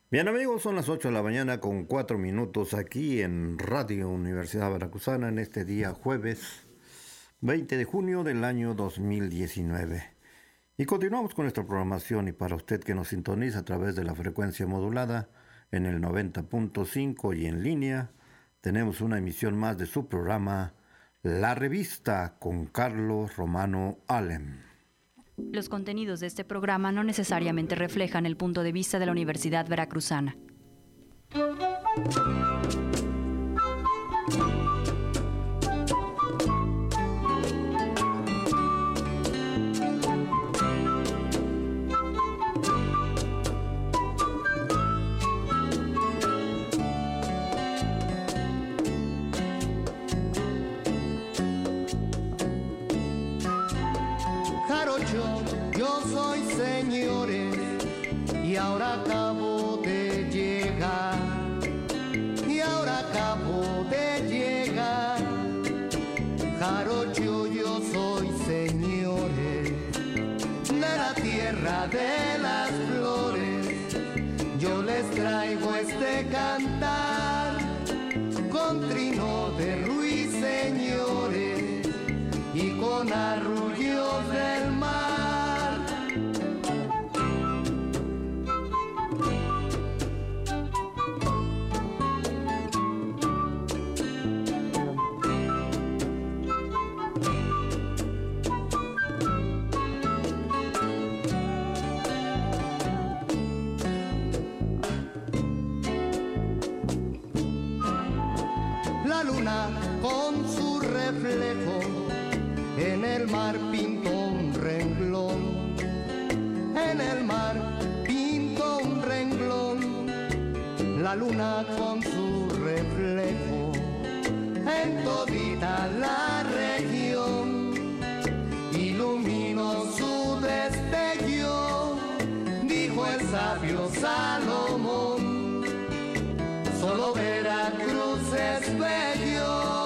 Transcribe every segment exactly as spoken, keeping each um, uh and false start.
Bien amigos, son las ocho de la mañana con cuatro minutos aquí en Radio Universidad Veracruzana en este día jueves veinte de junio del año dos mil diecinueve. Y continuamos con nuestra programación y para usted que nos sintoniza a través de la frecuencia modulada en el noventa punto cinco y en línea, tenemos una emisión más de su programa La Revista con Carlos Romano Alem. Los contenidos de este programa no necesariamente reflejan el punto de vista de la Universidad Veracruzana. Yo soy señores y ahora acabo de llegar, y ahora acabo de llegar. Jarocho, yo soy señores de la tierra de las flores. Yo les traigo este cantar con trino de ruiseñores y con arrullos del mar. La luna con su reflejo en el mar pintó un renglón, en el mar pintó un renglón. La luna con su reflejo en todita la región iluminó su destello, dijo el sabio Salomón. Solo Veracruz es bello.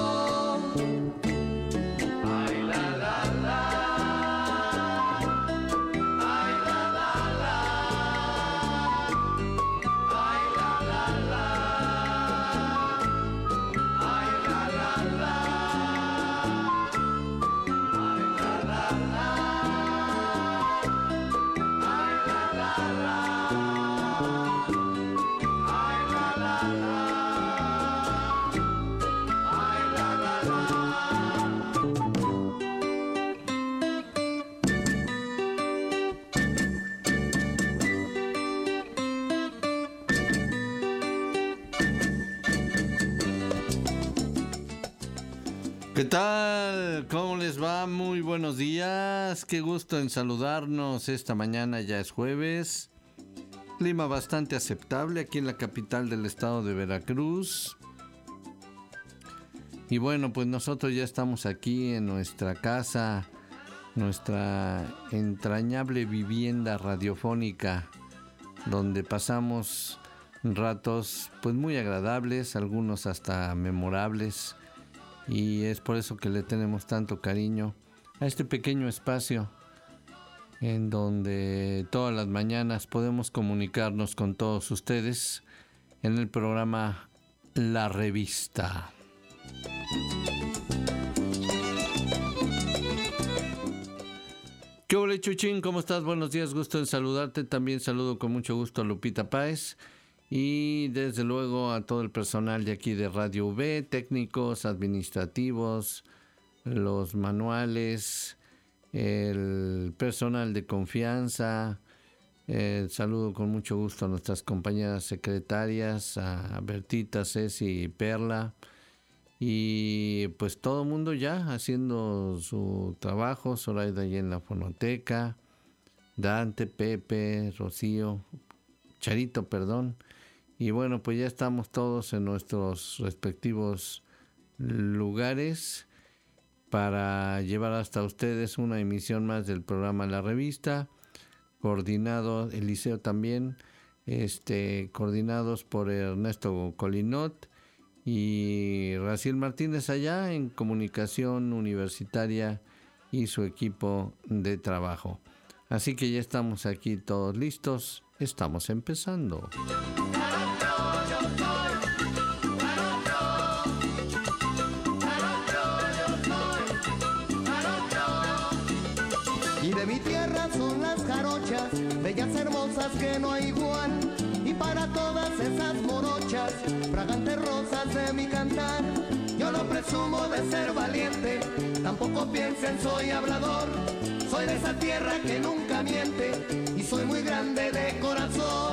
¿Qué tal? ¿Cómo les va? Muy buenos días. Qué gusto en saludarnos esta mañana, ya es jueves. Clima bastante aceptable aquí en la capital del estado de Veracruz. Y bueno, pues nosotros ya estamos aquí en nuestra casa, nuestra entrañable vivienda radiofónica, donde pasamos ratos pues muy agradables, algunos hasta memorables. Y es por eso que le tenemos tanto cariño a este pequeño espacio en donde todas las mañanas podemos comunicarnos con todos ustedes en el programa La Revista. ¿Qué hola, Chuchín? ¿Cómo estás? Buenos días, gusto en saludarte. También saludo con mucho gusto a Lupita Páez. Y desde luego a todo el personal de aquí de Radio V, técnicos, administrativos, los manuales, el personal de confianza. Eh, saludo con mucho gusto a nuestras compañeras secretarias, a Bertita, Ceci y Perla. Y pues todo el mundo ya haciendo su trabajo, Zoraida ahí en la fonoteca, Dante, Pepe, Rocío, Charito, perdón. Y bueno, pues ya estamos todos en nuestros respectivos lugares para llevar hasta ustedes una emisión más del programa La Revista, coordinado, Eliseo también, este, coordinados por Ernesto Colinot y Raciel Martínez allá en Comunicación Universitaria y su equipo de trabajo. Así que ya estamos aquí todos listos, estamos empezando. de mi tierra son las jarochas, bellas hermosas que no hay igual. Y para todas esas morochas, fragantes rosas de mi cantar, yo no presumo de ser valiente, tampoco piensen soy hablador. Soy de esa tierra que nunca miente y soy muy grande de corazón.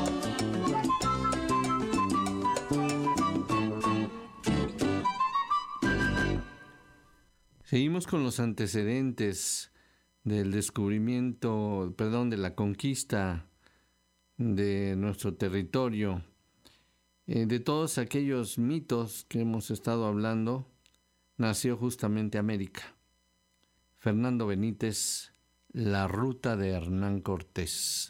Seguimos con los antecedentes del descubrimiento, perdón, de la conquista de nuestro territorio. Eh, de todos aquellos mitos que hemos estado hablando, nació justamente América. Fernando Benítez, La ruta de Hernán Cortés.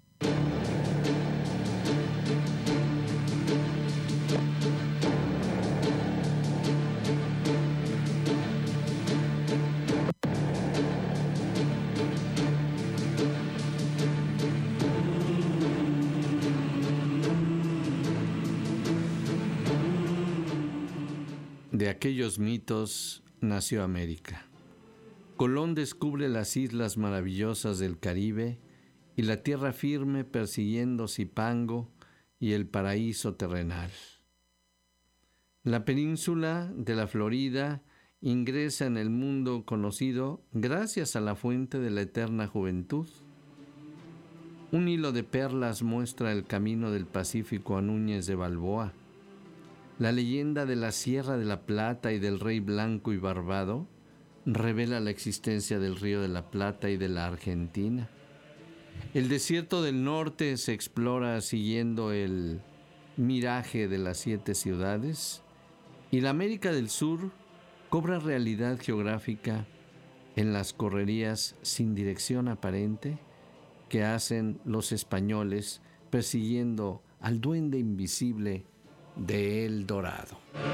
De aquellos mitos nació América. Colón descubre las islas maravillosas del Caribe y la tierra firme persiguiendo Zipango y el paraíso terrenal. La península de la Florida ingresa en el mundo conocido gracias a la fuente de la eterna juventud. Un hilo de perlas muestra el camino del Pacífico a Núñez de Balboa. La leyenda de la Sierra de la Plata y del Rey Blanco y Barbado revela la existencia del Río de la Plata y de la Argentina. El desierto del norte se explora siguiendo el miraje de las siete ciudades y la América del Sur cobra realidad geográfica en las correrías sin dirección aparente que hacen los españoles persiguiendo al duende invisible de El Dorado.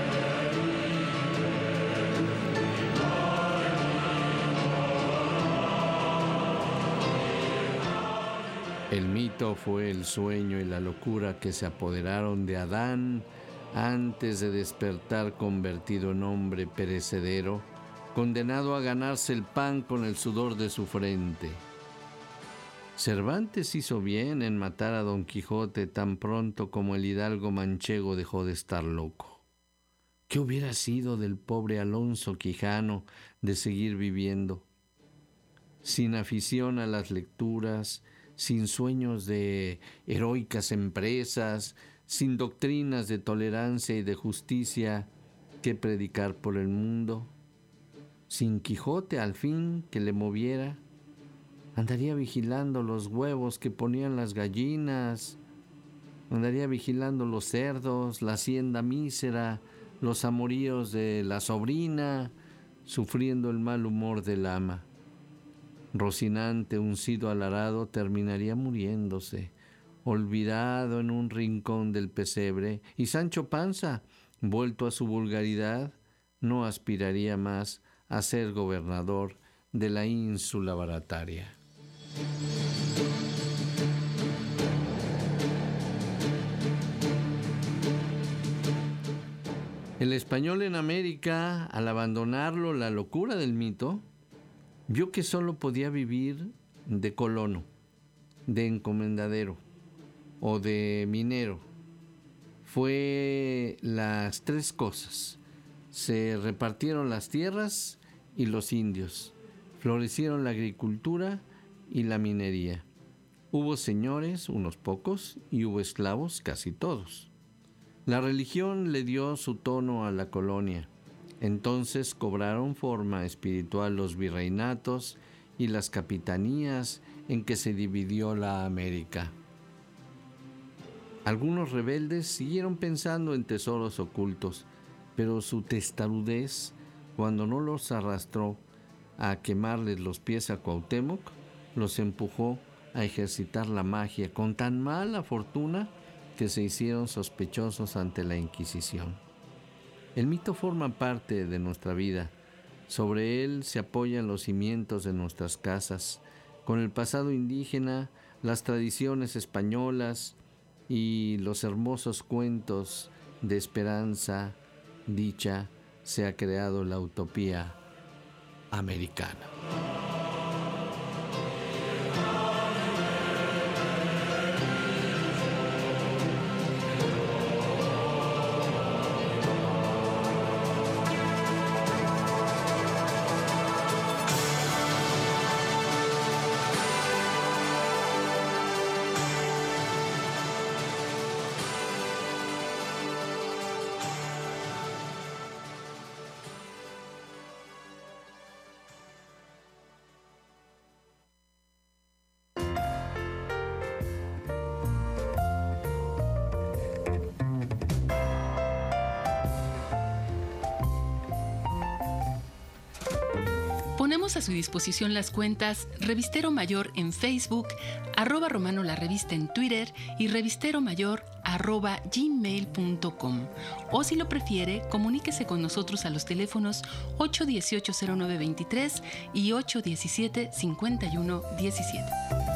El mito fue el sueño y la locura que se apoderaron de Adán antes de despertar convertido en hombre perecedero, condenado a ganarse el pan con el sudor de su frente. Cervantes hizo bien en matar a Don Quijote tan pronto como el hidalgo manchego dejó de estar loco. ¿Qué hubiera sido del pobre Alonso Quijano de seguir viviendo? Sin afición a las lecturas, sin sueños de heroicas empresas, sin doctrinas de tolerancia y de justicia que predicar por el mundo, sin Quijote al fin que le moviera, andaría vigilando los huevos que ponían las gallinas, andaría vigilando los cerdos, la hacienda mísera, los amoríos de la sobrina, sufriendo el mal humor del ama. Rocinante, uncido al arado, terminaría muriéndose, olvidado en un rincón del pesebre, y Sancho Panza, vuelto a su vulgaridad, no aspiraría más a ser gobernador de la ínsula Barataria. El español en América, al abandonarlo la locura del mito, vio que solo podía vivir de colono, de encomendadero o de minero. Fue las tres cosas. Se repartieron las tierras y los indios. Florecieron la agricultura y la minería. Hubo señores, unos pocos, y hubo esclavos, casi todos. La religión le dio su tono a la colonia. Entonces cobraron forma espiritual los virreinatos y las capitanías en que se dividió la América. Algunos rebeldes siguieron pensando en tesoros ocultos, pero su testarudez, cuando no los arrastró a quemarles los pies a Cuauhtémoc, los empujó a ejercitar la magia con tan mala fortuna que se hicieron sospechosos ante la Inquisición. El mito forma parte de nuestra vida. Sobre él se apoyan los cimientos de nuestras casas, con el pasado indígena, las tradiciones españolas y los hermosos cuentos de esperanza, dicha, se ha creado la utopía americana. Ponemos a su disposición las cuentas Revistero Mayor en Facebook, arroba Romano la Revista en Twitter y Revistero Mayor arroba gmail punto com. O si lo prefiere, comuníquese con nosotros a los teléfonos ocho uno ocho, cero nueve dos tres y ocho uno siete, cinco uno uno siete.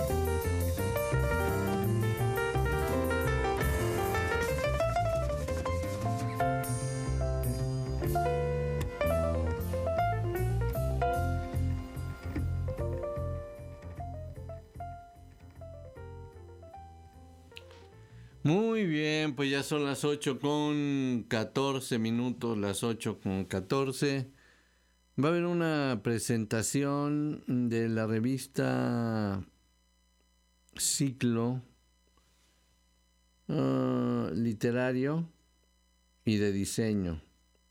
Muy bien, pues ya son las ocho con catorce minutos, las ocho con catorce. Va a haber una presentación de la revista Ciclo uh, Literario y de Diseño.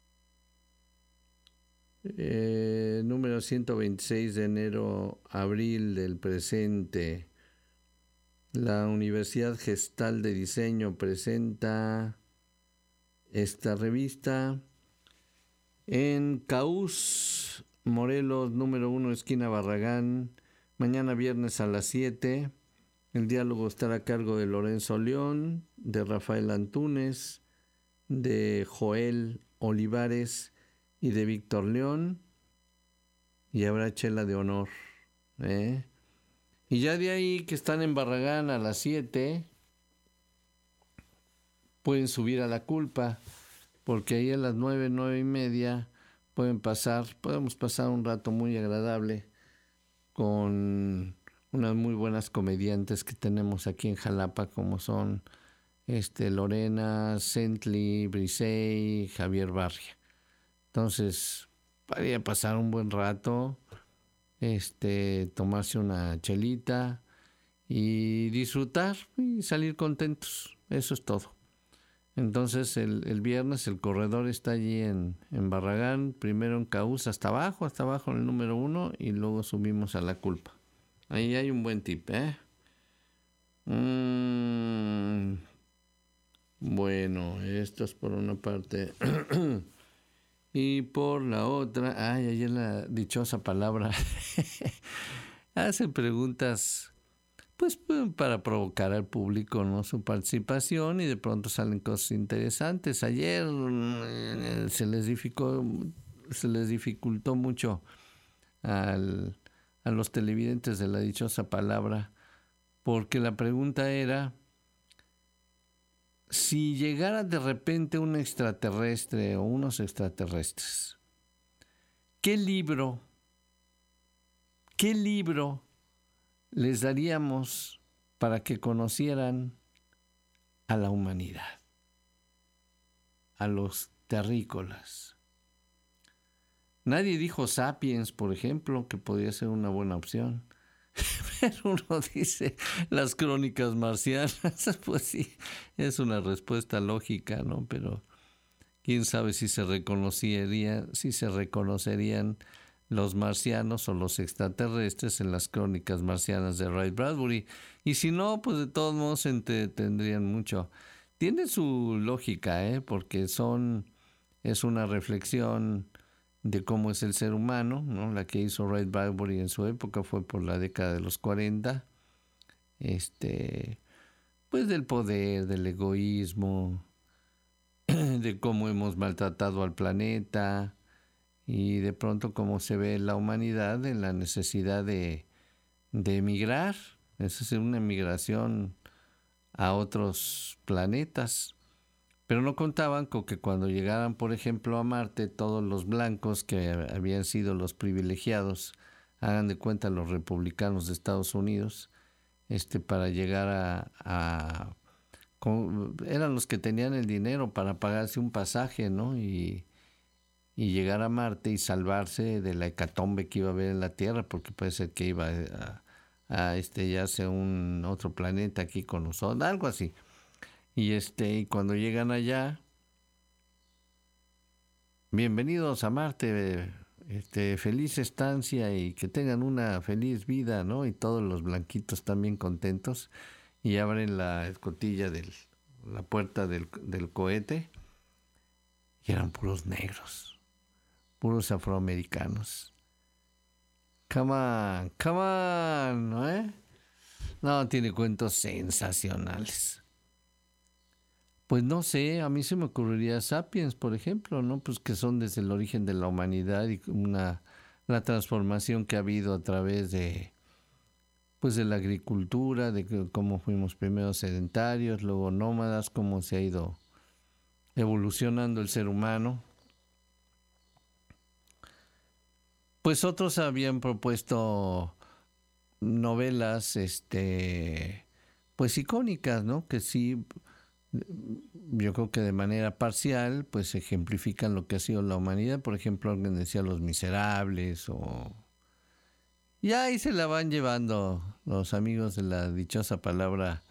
Eh, número ciento veintiséis de enero, abril del presente. La Universidad Gestal de Diseño presenta esta revista en Caús, Morelos, número uno, esquina Barragán, mañana viernes a las siete. El diálogo estará a cargo de Lorenzo León, de Rafael Antúnez, de Joel Olivares y de Víctor León. Y habrá chela de honor, ¿eh? Y ya de ahí, que están en Barragán a las siete, pueden subir a La Culpa, porque ahí a las nueve, nueve y media pueden pasar, podemos pasar un rato muy agradable con unas muy buenas comediantes que tenemos aquí en Jalapa, como son este Lorena, Cently, Brisey, Javier Barria. Entonces, podría pasar un buen rato, este, tomarse una chelita y disfrutar y salir contentos. Eso es todo. Entonces el, el viernes el corredor está allí en, en Barragán, primero en Caús hasta abajo, hasta abajo en el número uno, y luego subimos a La Culpa. Ahí hay un buen tip, ¿eh? Mm, bueno, esto es por una parte. Y por la otra, ay, ayer la dichosa palabra hace preguntas, pues para provocar al público, ¿no?, su participación, y de pronto salen cosas interesantes. Ayer eh, se les dificultó, se les dificultó mucho al, a los televidentes de la dichosa palabra, porque la pregunta era: si llegara de repente un extraterrestre o unos extraterrestres, ¿qué libro, qué libro les daríamos para que conocieran a la humanidad, a los terrícolas? Nadie dijo Sapiens, por ejemplo, que podría ser una buena opción. Pero uno dice las crónicas marcianas, pues sí, es una respuesta lógica, ¿no? Pero quién sabe si se reconocería, si se reconocerían los marcianos o los extraterrestres en las crónicas marcianas de Ray Bradbury. Y si no, pues de todos modos se entretendrían mucho. Tiene su lógica, ¿eh? Porque son, es una reflexión de cómo es el ser humano, ¿no? La que hizo Ray Bradbury en su época fue por la década de los cuarenta, este, pues del poder, del egoísmo, de cómo hemos maltratado al planeta, y de pronto cómo se ve la humanidad en la necesidad de, de emigrar. Esa es una emigración a otros planetas. Pero no contaban con que cuando llegaran, por ejemplo, a Marte, todos los blancos que habían sido los privilegiados, hagan de cuenta los republicanos de Estados Unidos, este, para llegar a, a con, eran los que tenían el dinero para pagarse un pasaje, ¿no? Y, y llegar a Marte y salvarse de la hecatombe que iba a haber en la Tierra, porque puede ser que iba a, a estrellarse un otro planeta aquí con nosotros, algo así. Y este, y cuando llegan allá, bienvenidos a Marte, este, feliz estancia y que tengan una feliz vida, ¿no? Y todos los blanquitos también contentos, y abren la escotilla de la puerta del, del cohete, y eran puros negros, puros afroamericanos. Come on, come on, ¿no? ¿Eh? No, tiene cuentos sensacionales. Pues no sé, a mí se me ocurriría Sapiens, por ejemplo, ¿no? Pues que son desde el origen de la humanidad y una, la transformación que ha habido a través de, pues de la agricultura, de que, cómo fuimos primero sedentarios, luego nómadas, cómo se ha ido evolucionando el ser humano. Pues otros habían propuesto novelas, este, pues icónicas, ¿no? Que sí, yo creo que de manera parcial, pues ejemplifican lo que ha sido la humanidad. Por ejemplo, alguien decía Los Miserables o... Y ahí se la van llevando los amigos de la dichosa palabra,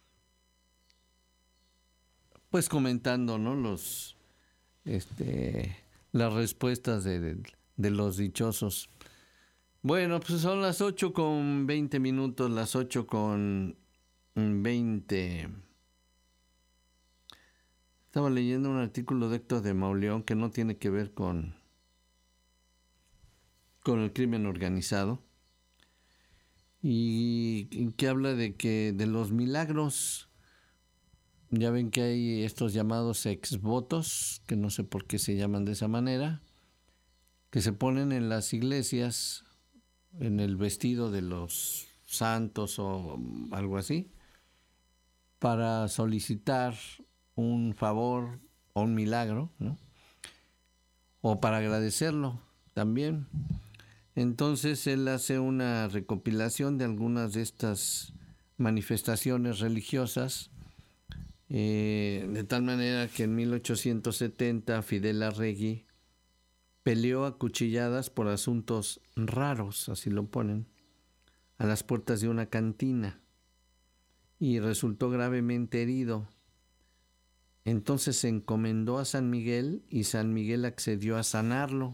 pues comentando, ¿no? Los, este, las respuestas de, de, de los dichosos. Bueno, pues son las ocho con veinte minutos, las ocho con veinte. Estaba leyendo un artículo de Héctor de Mauleón que no tiene que ver con, con el crimen organizado. Y que habla de que de los milagros, ya ven que hay estos llamados exvotos, que no sé por qué se llaman de esa manera, que se ponen en las iglesias, en el vestido de los santos o algo así, para solicitar un favor o un milagro, ¿no? O para agradecerlo también. Entonces él hace una recopilación de algunas de estas manifestaciones religiosas, eh, de tal manera que en mil ochocientos setenta Fidel Arregui peleó a cuchilladas por asuntos raros, así lo ponen, a las puertas de una cantina y resultó gravemente herido. Entonces se encomendó a San Miguel y San Miguel accedió a sanarlo.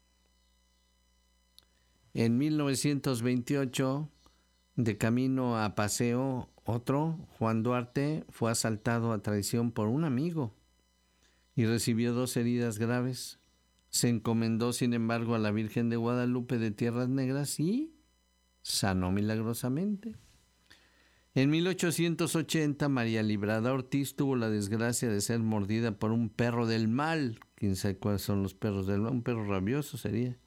En mil novecientos veintiocho, de camino a paseo, otro, Juan Duarte, fue asaltado a traición por un amigo y recibió dos heridas graves. Se encomendó, sin embargo, a la Virgen de Guadalupe de Tierras Negras y sanó milagrosamente. En mil ochocientos ochenta, María Librada Ortiz tuvo la desgracia de ser mordida por un perro del mal. ¿Quién sabe cuáles son los perros del mal? Un perro rabioso sería.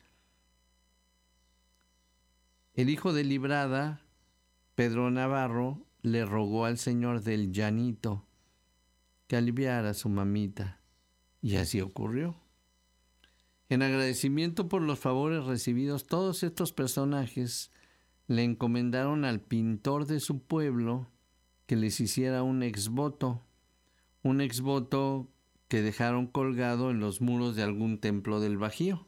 El hijo de Librada, Pedro Navarro, le rogó al señor del Llanito que aliviara a su mamita, y así ocurrió. En agradecimiento por los favores recibidos, todos estos personajes le encomendaron al pintor de su pueblo que les hiciera un exvoto, un exvoto que dejaron colgado en los muros de algún templo del Bajío.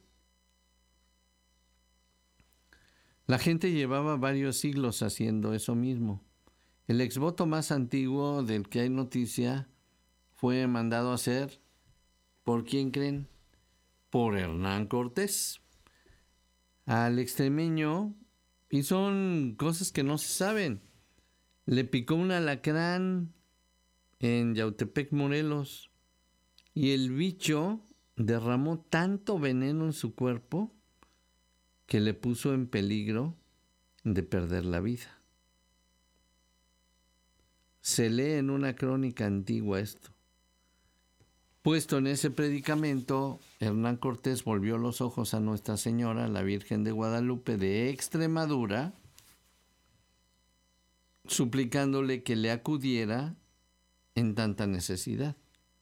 La gente llevaba varios siglos haciendo eso mismo. El exvoto más antiguo del que hay noticia fue mandado a hacer, ¿por quién creen? Por Hernán Cortés. Al extremeño, y son cosas que no se saben, le picó un alacrán en Yautepec, Morelos, y el bicho derramó tanto veneno en su cuerpo que le puso en peligro de perder la vida. Se lee en una crónica antigua esto. Puesto en ese predicamento, Hernán Cortés volvió los ojos a Nuestra Señora, la Virgen de Guadalupe de Extremadura, suplicándole que le acudiera en tanta necesidad.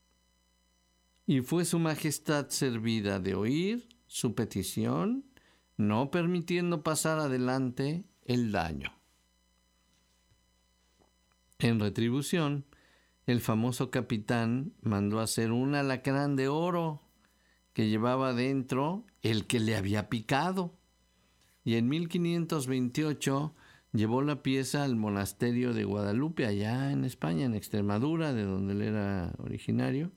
Y fue su majestad servida de oír su petición, no permitiendo pasar adelante el daño. En retribución, el famoso capitán mandó hacer un alacrán de oro que llevaba dentro el que le había picado. Y en mil quinientos veintiocho llevó la pieza al monasterio de Guadalupe, allá en España, en Extremadura, de donde él era originario.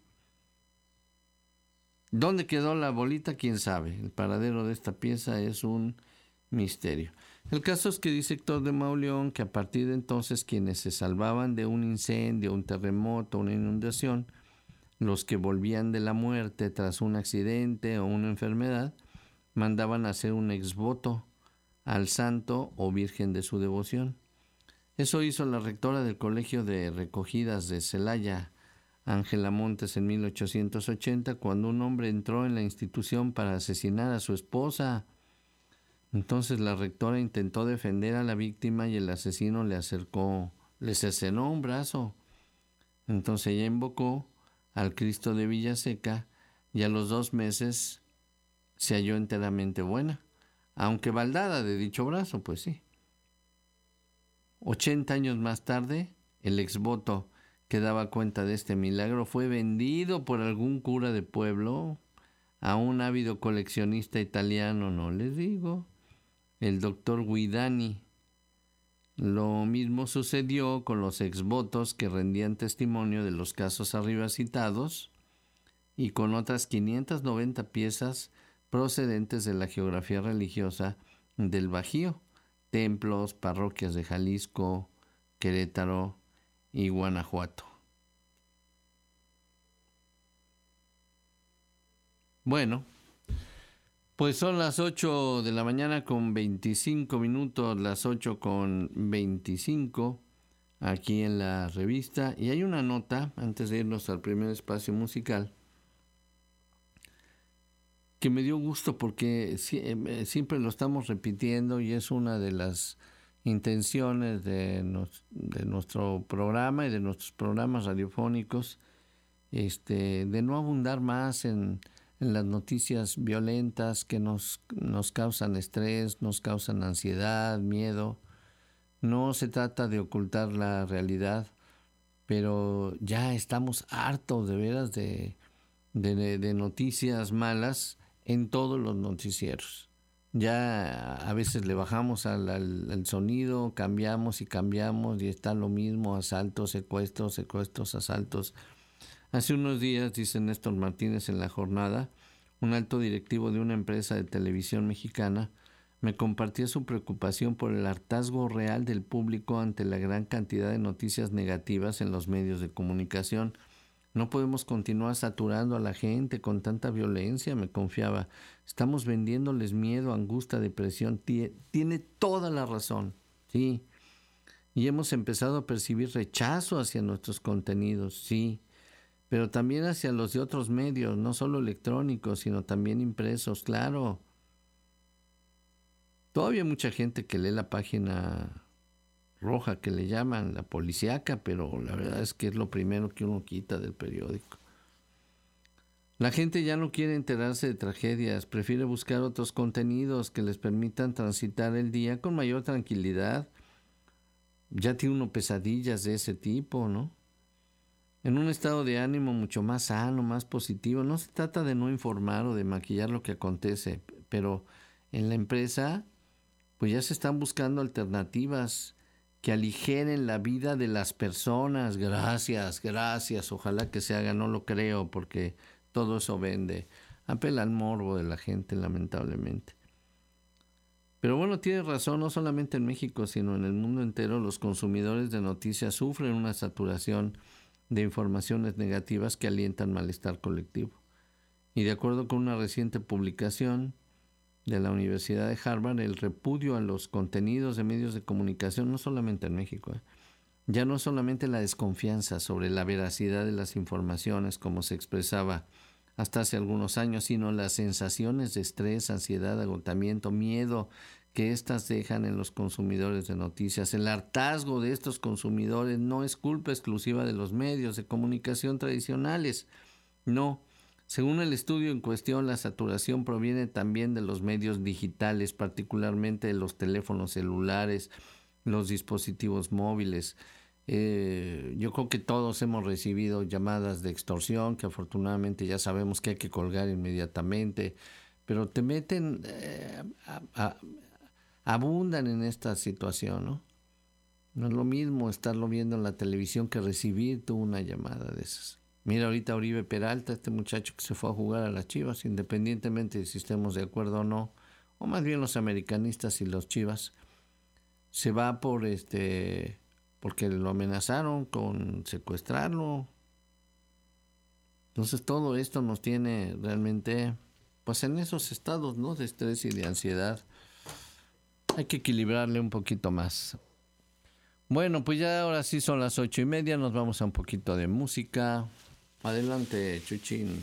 ¿Dónde quedó la bolita? ¿Quién sabe? El paradero de esta pieza es un misterio. El caso es que dice Héctor de Mauleón que a partir de entonces quienes se salvaban de un incendio, un terremoto, una inundación, los que volvían de la muerte tras un accidente o una enfermedad, mandaban hacer un exvoto al santo o virgen de su devoción. Eso hizo la rectora del Colegio de Recogidas de Celaya, Ángela Montes, en mil ochocientos ochenta, cuando un hombre entró en la institución para asesinar a su esposa. Entonces la rectora intentó defender a la víctima y el asesino le acercó, le cercenó un brazo. Entonces ella invocó al Cristo de Villaseca y a los dos meses se halló enteramente buena, aunque baldada de dicho brazo, pues sí. Ochenta años más tarde, el exvoto que daba cuenta de este milagro fue vendido por algún cura de pueblo a un ávido coleccionista italiano, no les digo, el doctor Guidani. Lo mismo sucedió con los exvotos que rendían testimonio de los casos arriba citados y con otras quinientas noventa piezas procedentes de la geografía religiosa del Bajío, templos, parroquias de Jalisco, Querétaro y Guanajuato. Bueno, pues son las ocho de la mañana con veinticinco minutos, las ocho con veinticinco aquí en la revista. Y hay una nota, antes de irnos al primer espacio musical, que me dio gusto porque siempre lo estamos repitiendo y es una de las intenciones de, nos, de nuestro programa y de nuestros programas radiofónicos, este, de no abundar más en, en las noticias violentas que nos, nos causan estrés, nos causan ansiedad, miedo. No se trata de ocultar la realidad, pero ya estamos hartos de veras de, de, de noticias malas en todos los noticieros. Ya a veces le bajamos al, al, al sonido, cambiamos y cambiamos y está lo mismo, asaltos, secuestros, secuestros, asaltos. Hace unos días, dice Néstor Martínez en La Jornada, un alto directivo de una empresa de televisión mexicana me compartía su preocupación por el hartazgo real del público ante la gran cantidad de noticias negativas en los medios de comunicación. No podemos continuar saturando a la gente con tanta violencia, me confiaba. Estamos vendiéndoles miedo, angustia, depresión. Tiene toda la razón, sí. Y hemos empezado a percibir rechazo hacia nuestros contenidos, sí. Pero también hacia los de otros medios, no solo electrónicos, sino también impresos, claro. Todavía hay mucha gente que lee la página roja que le llaman, la policíaca, pero la verdad es que es lo primero que uno quita del periódico. La gente ya no quiere enterarse de tragedias, prefiere buscar otros contenidos que les permitan transitar el día con mayor tranquilidad. Ya tiene uno pesadillas de ese tipo, ¿no? En un estado de ánimo mucho más sano, más positivo. No se trata de no informar o de maquillar lo que acontece, pero en la empresa pues ya se están buscando alternativas que aligeren la vida de las personas. Gracias, gracias. Ojalá que se haga, no lo creo, porque todo eso vende. Apela al morbo de la gente, lamentablemente. Pero bueno, tiene razón, no solamente en México, sino en el mundo entero, los consumidores de noticias sufren una saturación de informaciones negativas que alientan malestar colectivo. Y de acuerdo con una reciente publicación de la Universidad de Harvard, el repudio a los contenidos de medios de comunicación, no solamente en México, ¿eh? ya no solamente la desconfianza sobre la veracidad de las informaciones, como se expresaba hasta hace algunos años, sino las sensaciones de estrés, ansiedad, agotamiento, miedo que éstas dejan en los consumidores de noticias. El hartazgo de estos consumidores no es culpa exclusiva de los medios de comunicación tradicionales, no. Según el estudio en cuestión, la saturación proviene también de los medios digitales, particularmente de los teléfonos celulares, los dispositivos móviles. Eh, yo creo que todos hemos recibido llamadas de extorsión, que afortunadamente ya sabemos que hay que colgar inmediatamente, pero te meten, eh, a, a, abundan en esta situación, ¿no? No es lo mismo estarlo viendo en la televisión que recibir tú una llamada de esas. Mira ahorita Oribe Peralta, este muchacho que se fue a jugar a las Chivas, independientemente de si estemos de acuerdo o no, o más bien los americanistas y los Chivas, se va por este, porque lo amenazaron con secuestrarlo. Entonces todo esto nos tiene realmente, pues en esos estados, ¿no?, de estrés y de ansiedad. Hay que equilibrarle un poquito más. Bueno, pues ya ahora sí son las ocho y media, nos vamos a un poquito de música. Adelante, Chuchín.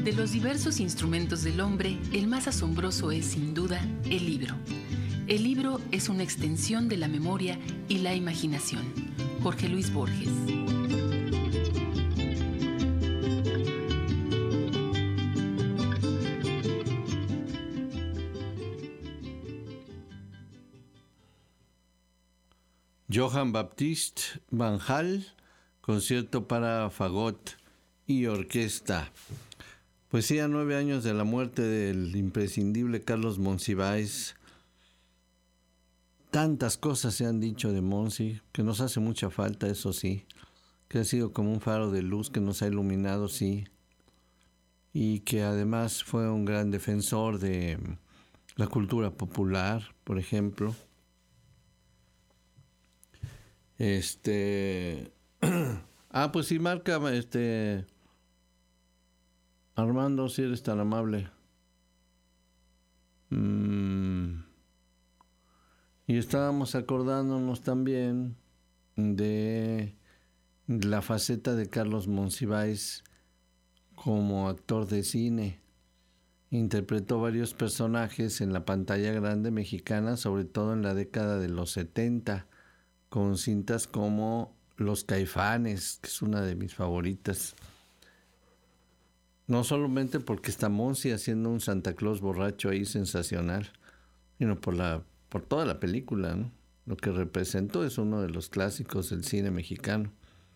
De los diversos instrumentos del hombre, el más asombroso es, sin duda, el libro. El libro es una extensión de la memoria y la imaginación. Jorge Luis Borges. Johann Baptist Van Hal, concierto para fagot y orquesta. Poesía, nueve años de la muerte del imprescindible Carlos Monsiváis. Tantas cosas se han dicho de Monsi, que nos hace mucha falta, eso sí, que ha sido como un faro de luz que nos ha iluminado, sí, y que además fue un gran defensor de la cultura popular, por ejemplo. Este... ah, pues sí, marca, este... Armando, si eres tan amable. Mm. Y estábamos acordándonos también de la faceta de Carlos Monsiváis como actor de cine. Interpretó varios personajes en la pantalla grande mexicana, sobre todo en la década de los setenta, con cintas como Los Caifanes, que es una de mis favoritas. No solamente porque está Monsi haciendo un Santa Claus borracho ahí sensacional, sino por la por toda la película, ¿no? Lo que representó es uno de los clásicos del cine mexicano.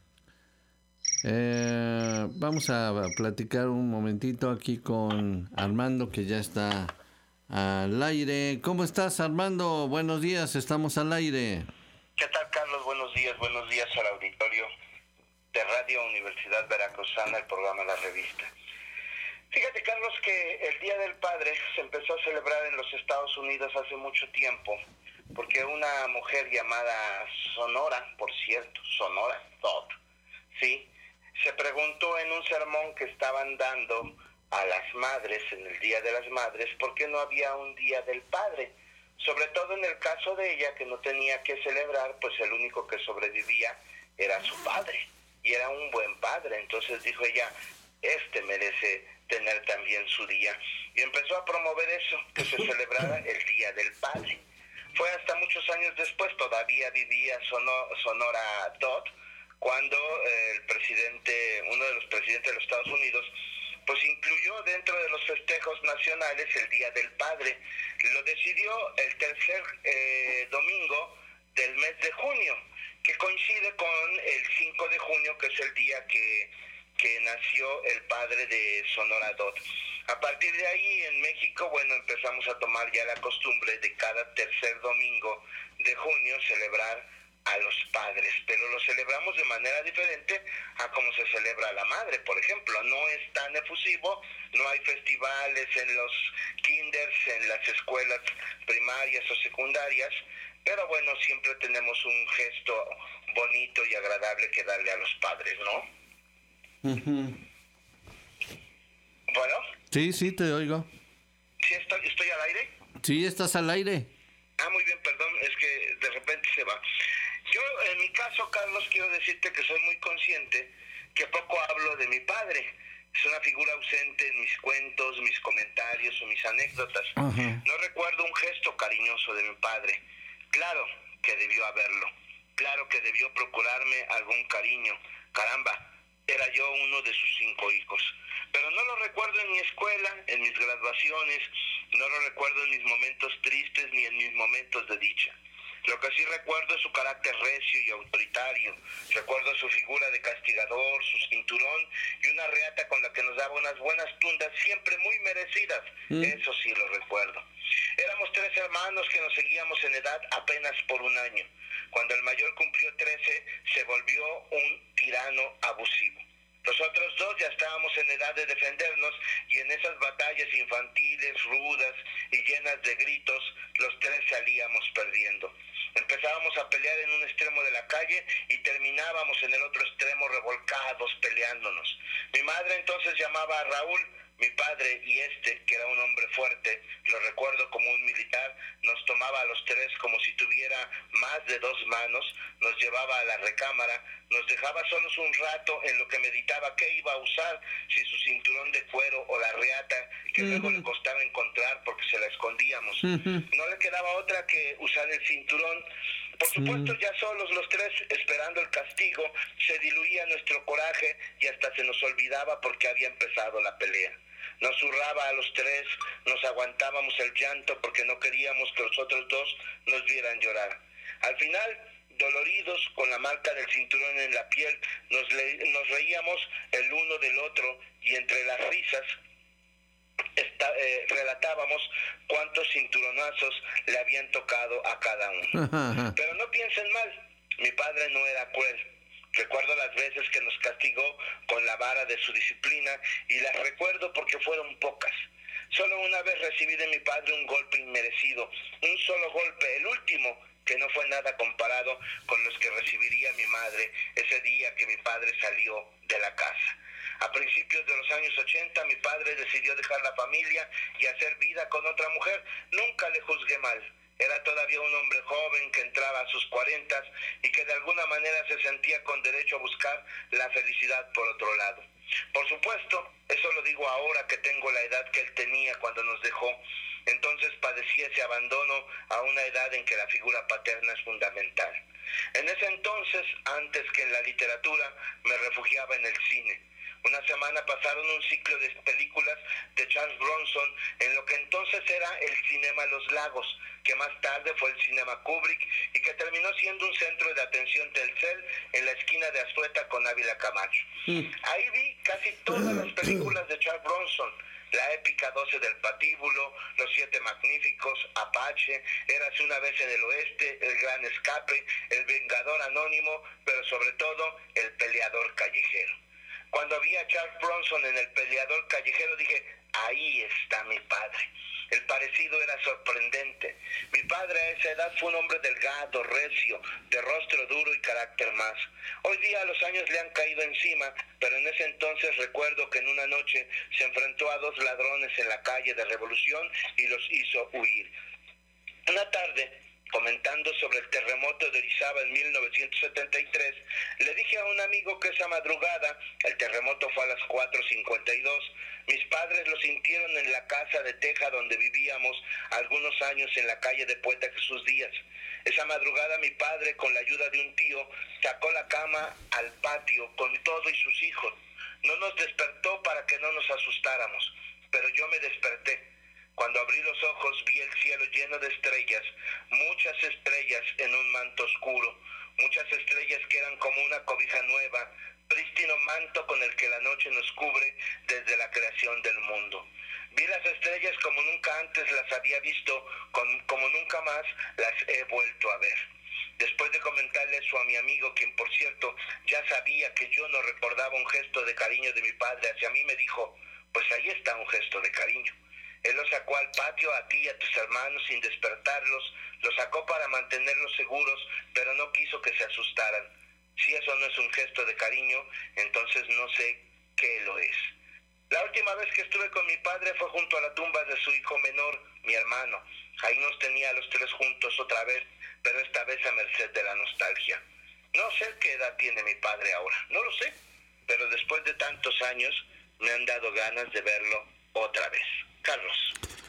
Eh, vamos a platicar un momentito aquí con Armando, que ya está al aire. ¿Cómo estás, Armando? Buenos días, estamos al aire. ¿Qué tal, Carlos? Buenos días, buenos días al auditorio de Radio Universidad Veracruzana, el programa La Revista. Fíjate, Carlos, que el Día del Padre se empezó a celebrar en los Estados Unidos hace mucho tiempo, porque una mujer llamada Sonora, por cierto, Sonora Dodd, ¿sí?, se preguntó en un sermón que estaban dando a las madres en el Día de las Madres, ¿por qué no había un Día del Padre? Sobre todo en el caso de ella, que no tenía que celebrar, pues el único que sobrevivía era su padre, y era un buen padre. Entonces dijo ella, este merece tener también su día, y empezó a promover eso, que se celebrara el Día del Padre. Fue hasta muchos años después, todavía vivía Sono, Sonora Dodd, cuando eh, el presidente, uno de los presidentes de los Estados Unidos, pues incluyó dentro de los festejos nacionales el Día del Padre. Lo decidió el tercer eh, domingo del mes de junio, que coincide con el cinco de junio, que es el día que que nació el padre de Sonora Dodd. A partir de ahí, en México, bueno, empezamos a tomar ya la costumbre de cada tercer domingo de junio celebrar a los padres, pero lo celebramos de manera diferente a como se celebra a la madre, por ejemplo. No es tan efusivo, no hay festivales en los kinders, en las escuelas primarias o secundarias, pero bueno, siempre tenemos un gesto bonito y agradable que darle a los padres, ¿no? Uh-huh. Bueno. Sí, sí, te oigo. ¿Sí estoy, estoy al aire? Sí, estás al aire. Ah, muy bien, perdón, es que de repente se va. Yo, en mi caso, Carlos, quiero decirte que soy muy consciente que poco hablo de mi padre. Es una figura ausente en mis cuentos, mis comentarios o mis anécdotas. Uh-huh. No recuerdo un gesto cariñoso de mi padre. Claro que debió haberlo. Claro que debió procurarme algún cariño. Caramba, era yo uno de sus cinco hijos. Pero no lo recuerdo en mi escuela, en mis graduaciones, no lo recuerdo en mis momentos tristes ni en mis momentos de dicha. Lo que sí recuerdo es su carácter recio y autoritario. Recuerdo su figura de castigador, su cinturón y una reata con la que nos daba unas buenas tundas siempre muy merecidas. ¿Mm? Eso sí lo recuerdo. Éramos tres hermanos que nos seguíamos en edad apenas por un año. Cuando el mayor cumplió trece, se volvió un tirano abusivo. Los otros dos ya estábamos en edad de defendernos y en esas batallas infantiles, rudas y llenas de gritos, los tres salíamos perdiendo. Empezábamos a pelear en un extremo de la calle y terminábamos en el otro extremo revolcados, peleándonos. Mi madre entonces llamaba a Raúl Mi padre y este, que era un hombre fuerte, lo recuerdo como un militar, nos tomaba a los tres como si tuviera más de dos manos, nos llevaba a la recámara, nos dejaba solos un rato en lo que meditaba qué iba a usar, si su cinturón de cuero o la reata, que uh-huh. luego le costaba encontrar porque se la escondíamos. Uh-huh. No le quedaba otra que usar el cinturón. Por supuesto, uh-huh. ya solos los tres, esperando el castigo, se diluía nuestro coraje y hasta se nos olvidaba porque había empezado la pelea. Nos zurraba a los tres, nos aguantábamos el llanto porque no queríamos que los otros dos nos vieran llorar. Al final, doloridos, con la marca del cinturón en la piel, nos, le- nos reíamos el uno del otro y entre las risas esta, eh, relatábamos cuántos cinturonazos le habían tocado a cada uno. Pero no piensen mal, mi padre no era cruel. Recuerdo las veces que nos castigó con la vara de su disciplina y las recuerdo porque fueron pocas. Solo una vez recibí de mi padre un golpe inmerecido, un solo golpe, el último, que no fue nada comparado con los que recibiría mi madre ese día que mi padre salió de la casa. A principios de los años ochenta, mi padre decidió dejar la familia y hacer vida con otra mujer. Nunca le juzgué mal. Era todavía un hombre joven que entraba a sus cuarentas y que de alguna manera se sentía con derecho a buscar la felicidad por otro lado. Por supuesto, eso lo digo ahora que tengo la edad que él tenía cuando nos dejó. Entonces padecí ese abandono a una edad en que la figura paterna es fundamental. En ese entonces, antes que en la literatura, me refugiaba en el cine. Una semana pasaron un ciclo de películas de Charles Bronson en lo que entonces era el Cinema Los Lagos, que más tarde fue el Cinema Kubrick y que terminó siendo un centro de atención Telcel en la esquina de Azueta con Ávila Camacho. Mm. Ahí vi casi todas las películas de Charles Bronson. La épica doce del Patíbulo, Los Siete Magníficos, Apache, Érase una vez en el Oeste, El Gran Escape, El Vengador Anónimo, pero sobre todo El Peleador Callejero. Cuando vi a Charles Bronson en El Peleador Callejero dije, ahí está mi padre. El parecido era sorprendente. Mi padre a esa edad fue un hombre delgado, recio, de rostro duro y carácter más. Hoy día los años le han caído encima, pero en ese entonces recuerdo que en una noche se enfrentó a dos ladrones en la calle de Revolución y los hizo huir. Una tarde, comentando sobre el terremoto de Orizaba en mil novecientos setenta y tres, le dije a un amigo que esa madrugada, el terremoto fue a las cuatro cincuenta y dos, mis padres lo sintieron en la casa de teja donde vivíamos algunos años en la calle de Poeta Jesús Díaz. Esa madrugada mi padre, con la ayuda de un tío, sacó la cama al patio con todo y sus hijos. No nos despertó para que no nos asustáramos, pero yo me desperté. Cuando abrí los ojos vi el cielo lleno de estrellas, muchas estrellas en un manto oscuro, muchas estrellas que eran como una cobija nueva, prístino manto con el que la noche nos cubre desde la creación del mundo. Vi las estrellas como nunca antes las había visto, con, como nunca más las he vuelto a ver. Después de comentarle eso a mi amigo, quien por cierto ya sabía que yo no recordaba un gesto de cariño de mi padre hacia mí, me dijo, pues ahí está un gesto de cariño. Él los sacó al patio a ti y a tus hermanos sin despertarlos, los sacó para mantenerlos seguros, pero no quiso que se asustaran. Si eso no es un gesto de cariño, entonces no sé qué lo es. La última vez que estuve con mi padre fue junto a la tumba de su hijo menor, mi hermano. Ahí nos tenía a los tres juntos otra vez, pero esta vez a merced de la nostalgia. No sé qué edad tiene mi padre ahora, no lo sé, pero después de tantos años me han dado ganas de verlo otra vez. Carlos.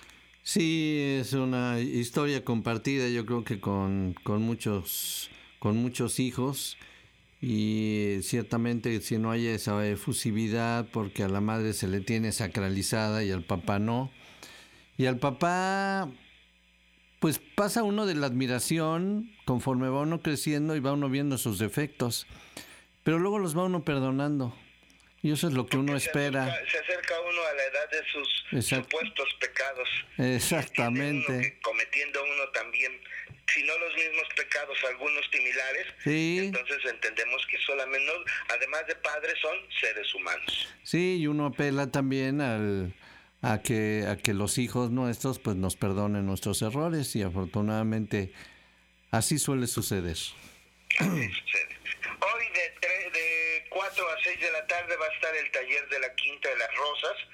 Sí, es una historia compartida, yo creo que con, con muchos con muchos hijos, y ciertamente si no hay esa efusividad, porque a la madre se le tiene sacralizada y al papá no, y al papá pues pasa uno de la admiración conforme va uno creciendo y va uno viendo sus defectos, pero luego los va uno perdonando. Y eso es lo que uno se espera. Acerca, se acerca uno a la edad de sus Exacto. supuestos pecados. Exactamente. Uno que, cometiendo uno también, si no los mismos pecados, algunos similares, sí. Entonces entendemos que solamente, además de padres, son seres humanos. Sí, y uno apela también al a que a que los hijos nuestros pues nos perdonen nuestros errores, y afortunadamente así suele suceder. Así sucede. Hoy de, tre- de cuatro a seis de la tarde va a estar el taller de la Quinta de las Rosas.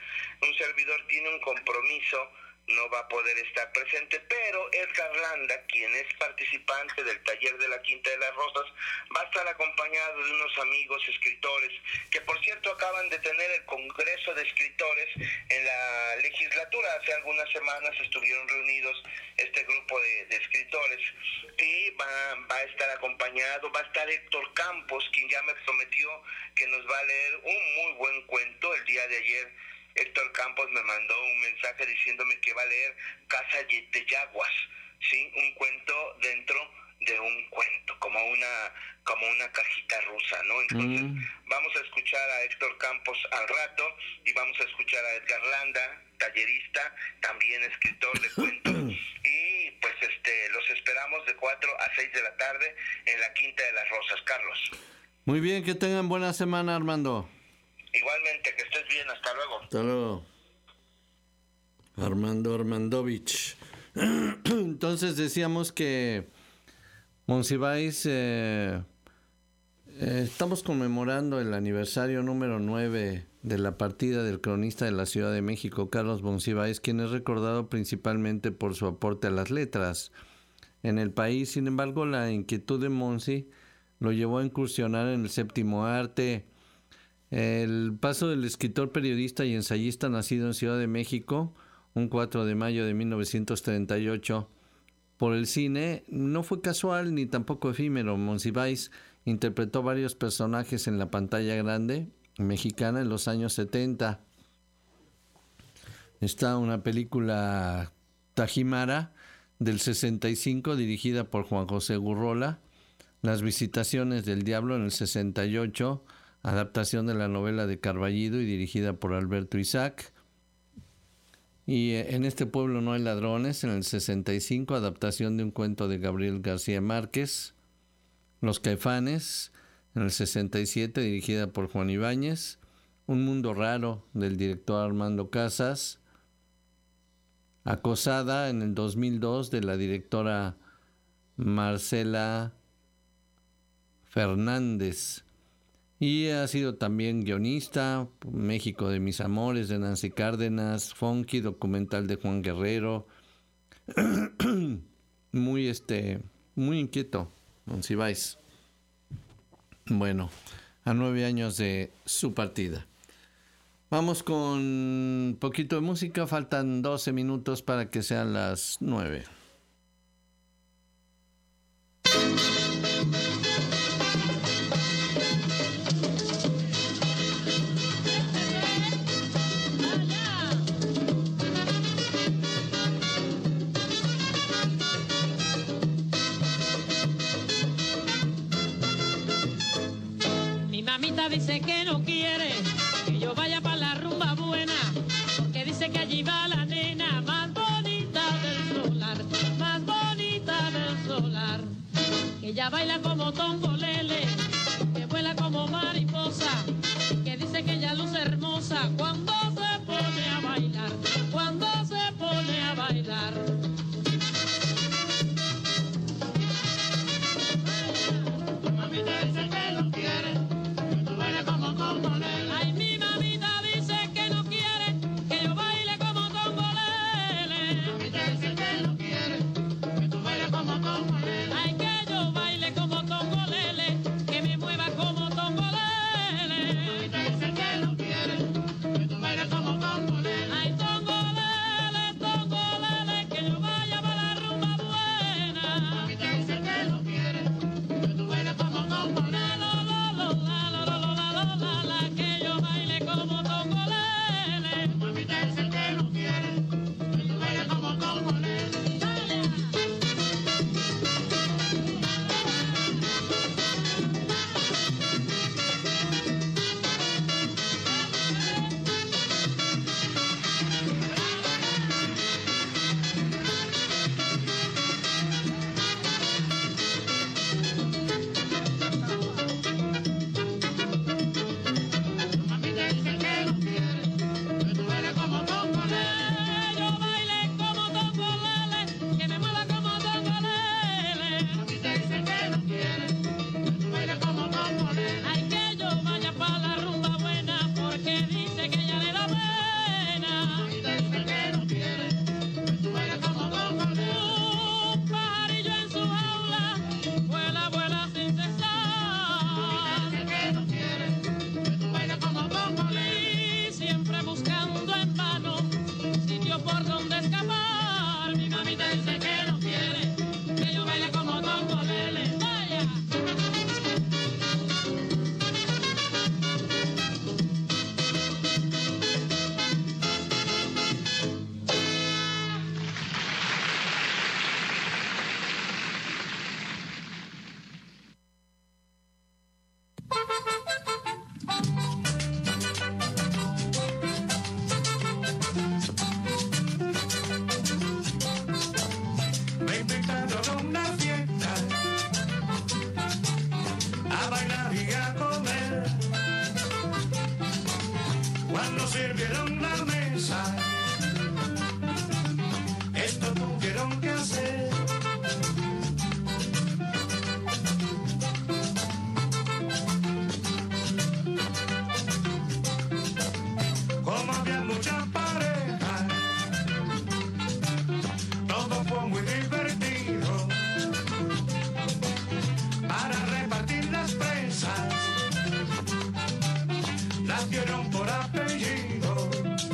un servidor tiene un compromiso, no va a poder estar presente, pero Edgar Landa, quien es participante del taller de la Quinta de las Rosas, va a estar acompañado de unos amigos escritores, que por cierto acaban de tener el Congreso de Escritores en la legislatura. Hace algunas semanas estuvieron reunidos este grupo de, de escritores, y va, va a estar acompañado, va a estar Héctor Campos, quien ya me prometió que nos va a leer un muy buen cuento. El día de ayer Héctor Campos me mandó un mensaje diciéndome que va a leer Casa de Yaguas, ¿sí? Un cuento dentro de un cuento, como una como una cajita rusa, ¿no? Entonces, mm. vamos a escuchar a Héctor Campos al rato, y vamos a escuchar a Edgar Landa, tallerista, también escritor de cuentos, y pues este los esperamos de cuatro a seis de la tarde en la Quinta de las Rosas, Carlos. Muy bien, que tengan buena semana, Armando. Igualmente, que estés bien, hasta luego. Hasta luego. Armando Armandovich. Entonces decíamos que Monsiváis, eh, eh, estamos conmemorando el aniversario número nueve de la partida del cronista de la Ciudad de México, Carlos Monsiváis, quien es recordado principalmente por su aporte a las letras en el país. Sin embargo, la inquietud de Monsi lo llevó a incursionar en el séptimo arte. El paso del escritor, periodista y ensayista nacido en Ciudad de México, un cuatro de mayo de mil novecientos treinta y ocho, por el cine no fue casual ni tampoco efímero. Monsiváis interpretó varios personajes en la pantalla grande mexicana en los años setenta. Está una película Tajimara del sesenta y cinco, dirigida por Juan José Gurrola. Las visitaciones del diablo en el sesenta y ocho, adaptación de la novela de Carballido y dirigida por Alberto Isaac. Y En este pueblo no hay ladrones, en el sesenta y cinco, adaptación de un cuento de Gabriel García Márquez. Los Caifanes, en el sesenta y siete, dirigida por Juan Ibáñez. Un mundo raro, del director Armando Casas. Acosada, en el dos mil dos, de la directora Marcela Fernández. Y ha sido también guionista, México de mis amores, de Nancy Cárdenas, Funky, documental de Juan Guerrero. muy, este, muy inquieto, Monsiváis. Bueno, a nueve años de su partida. Vamos con un poquito de música, faltan doce minutos para que sean las nueve. Dice que no quiere que yo vaya para la rumba buena, porque dice que allí va la nena más bonita del solar, más bonita del solar. Que ella baila como tongolele, que vuela como mariposa, que dice que ella luce hermosa cuando se pone a bailar, cuando se pone a bailar. Mamita dice que no quiere. Ay, mi mamita dice que no quiere que yo baile como tongolele. Mamita dice que no quiere que tú bailes como tongolele. Ay, que yo baile como tongolele, que me mueva como tongolele. Mamita dice que no quiere que tú bailes como tongolele. Ay, tongolele, tongolele, que yo vaya para la rumba buena. Mamita dice que no quiere que tú bailes como tongolele. sirvieron la mesa. Esto tuvieron que hacer. Como había muchas parejas, todo fue muy divertido. Para repartir las presas, las dieron por apellido.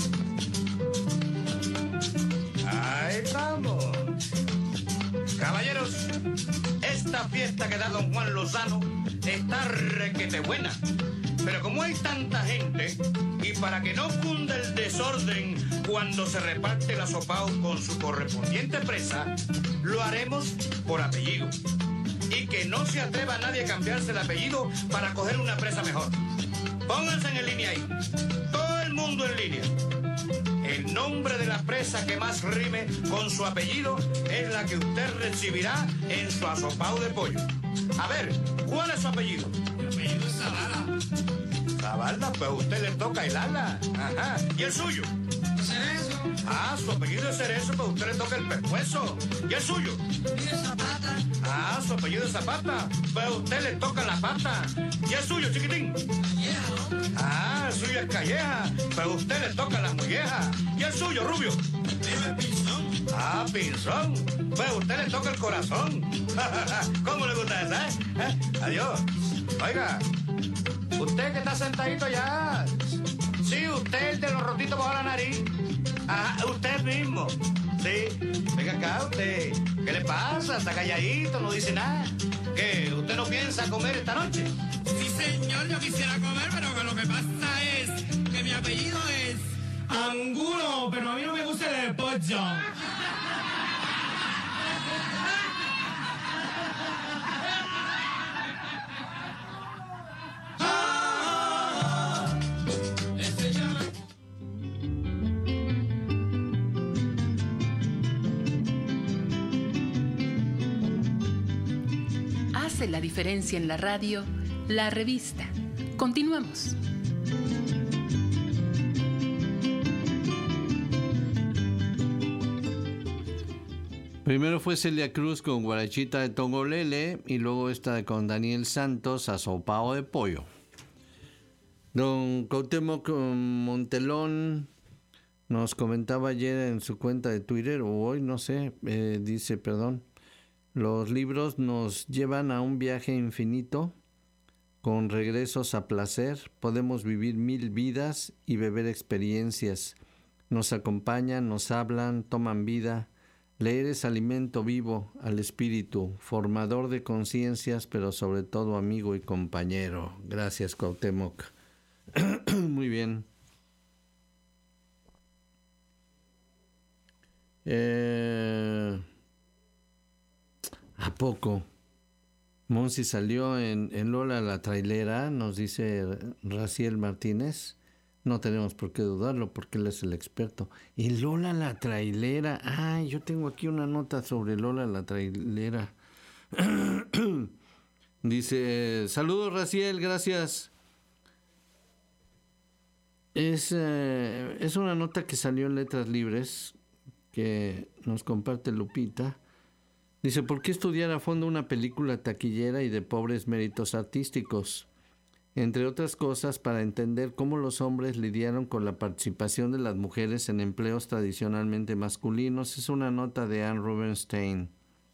Ahí estamos. Caballeros, esta fiesta que da don Juan Lozano está requete buena. Pero como hay tanta gente, y para que no cunda el desorden cuando se reparte el asopao con su correspondiente presa, lo haremos por apellido. Y que no se atreva nadie a cambiarse el apellido para coger una presa mejor. Pónganse en línea ahí. Todo el mundo en línea. El nombre de la presa que más rime con su apellido es la que usted recibirá en su asopao de pollo. A ver, ¿cuál es su apellido? Mi apellido es Zavala. Zavala, pues a usted le toca el ala. Ajá. ¿Y el suyo? Cerezo. Ah, su apellido es Cerezo, pues a usted le toca el pescuezo. ¿Y el suyo? Y el Zapata. Ah, su apellido es Zapata, pues a usted le toca la pata. ¿Y el suyo, chiquitín? Calleja, ¿no? Ah, el suyo es Calleja, pues a usted le toca las mollejas. ¿Y el suyo, Rubio? El Pinzón. Ah, Pinzón, pues a usted le toca el corazón. ¿Cómo le gusta esa, eh? ¿Eh? Adiós. Oiga, usted que está sentadito allá. Sí, usted el de los rotitos bajo la nariz. Ah, usted mismo. Sí, venga acá usted. ¿Qué le pasa? Está calladito, no dice nada. ¿Qué? ¿Usted no piensa comer esta noche? Sí, señor, yo quisiera comer, pero que lo que pasa es que mi apellido es Angulo, pero a mí no me gusta el de pollo. Hace la diferencia en la radio, la revista. Continuamos. Primero fue Celia Cruz con Guarachita de Tongolele y luego esta con Daniel Santos, Asopao de Pollo. Don Cuauhtémoc Montelón nos comentaba ayer en su cuenta de Twitter, o hoy, no sé, eh, dice, perdón, los libros nos llevan a un viaje infinito, con regresos a placer, podemos vivir mil vidas y beber experiencias. Nos acompañan, nos hablan, toman vida. Leer es alimento vivo al espíritu, formador de conciencias, pero sobre todo amigo y compañero. Gracias, Cuauhtémoc. Muy bien. Eh, ¿A poco? Monsi salió en, en Lola la trailera, nos dice Raciel Martínez. No tenemos por qué dudarlo porque él es el experto. Y Lola la trailera. Ay, yo tengo aquí una nota sobre Lola la trailera. Dice, saludos Raciel, gracias. Es, eh, es una nota que salió en Letras Libres, que nos comparte Lupita. Dice, ¿por qué estudiar a fondo una película taquillera y de pobres méritos artísticos? Entre otras cosas, para entender cómo los hombres lidiaron con la participación de las mujeres en empleos tradicionalmente masculinos. Es una nota de Anne Rubinstein.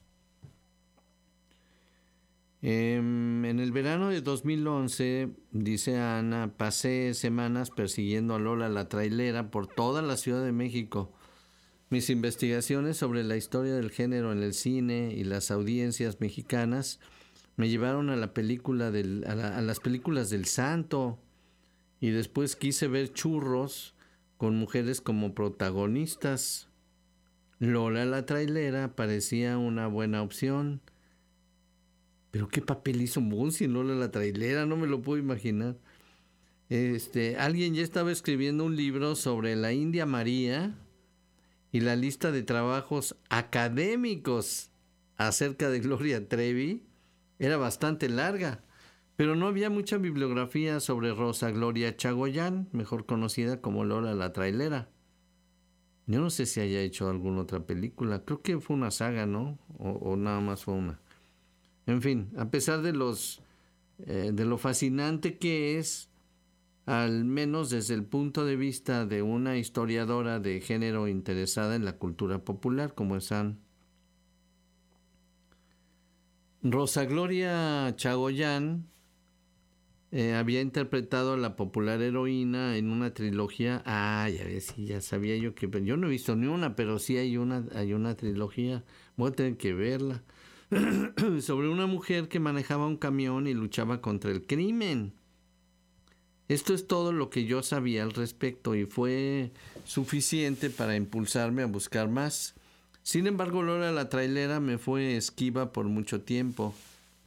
Eh, en el verano de dos mil once, dice Ana, pasé semanas persiguiendo a Lola la trailera por toda la Ciudad de México. Mis investigaciones sobre la historia del género en el cine y las audiencias mexicanas me llevaron a la película del, a, la, a las películas del Santo, y después quise ver Churros con mujeres como protagonistas. Lola la trailera parecía una buena opción. Pero qué papel hizo Monsi en Lola la trailera, no me lo puedo imaginar. Este, alguien ya estaba escribiendo un libro sobre la India María y la lista de trabajos académicos acerca de Gloria Trevi era bastante larga, Pero no había mucha bibliografía sobre Rosa Gloria Chagoyán, mejor conocida como Lola la Trailera. Yo no sé si haya hecho alguna otra película. Creo que fue una saga, ¿no? O, o nada más fue una. En fin, a pesar de los eh, de lo fascinante que es, al menos desde el punto de vista de una historiadora de género interesada en la cultura popular, como es Anne. Rosa Gloria Chagoyán eh, había interpretado a la popular heroína en una trilogía. Ah, ya ves, sí, ya sabía yo que... Yo no he visto ni una, pero sí hay una, hay una trilogía. Voy a tener que verla. Sobre una mujer que manejaba un camión y luchaba contra el crimen. Esto es todo lo que yo sabía al respecto y fue suficiente para impulsarme a buscar más. Sin embargo, Lola la Trailera me fue esquiva por mucho tiempo.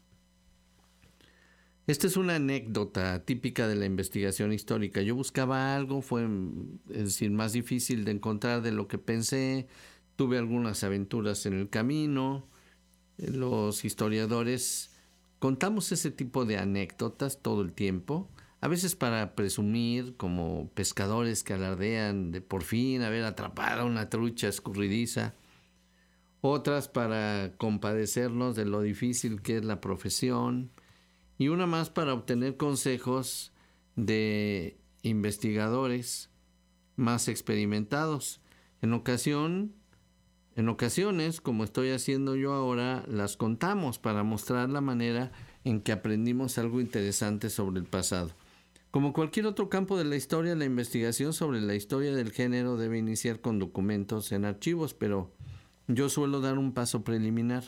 Esta es una anécdota típica de la investigación histórica. Yo buscaba algo, fue, es decir, más difícil de encontrar de lo que pensé. Tuve algunas aventuras en el camino. Los historiadores contamos ese tipo de anécdotas todo el tiempo. A veces para presumir, como pescadores que alardean de por fin haber atrapado una trucha escurridiza. Otras para compadecernos de lo difícil que es la profesión. Y una más para obtener consejos de investigadores más experimentados. En ocasión, en ocasiones, como estoy haciendo yo ahora, las contamos para mostrar la manera en que aprendimos algo interesante sobre el pasado. Como cualquier otro campo de la historia, la investigación sobre la historia del género debe iniciar con documentos en archivos, pero yo suelo dar un paso preliminar.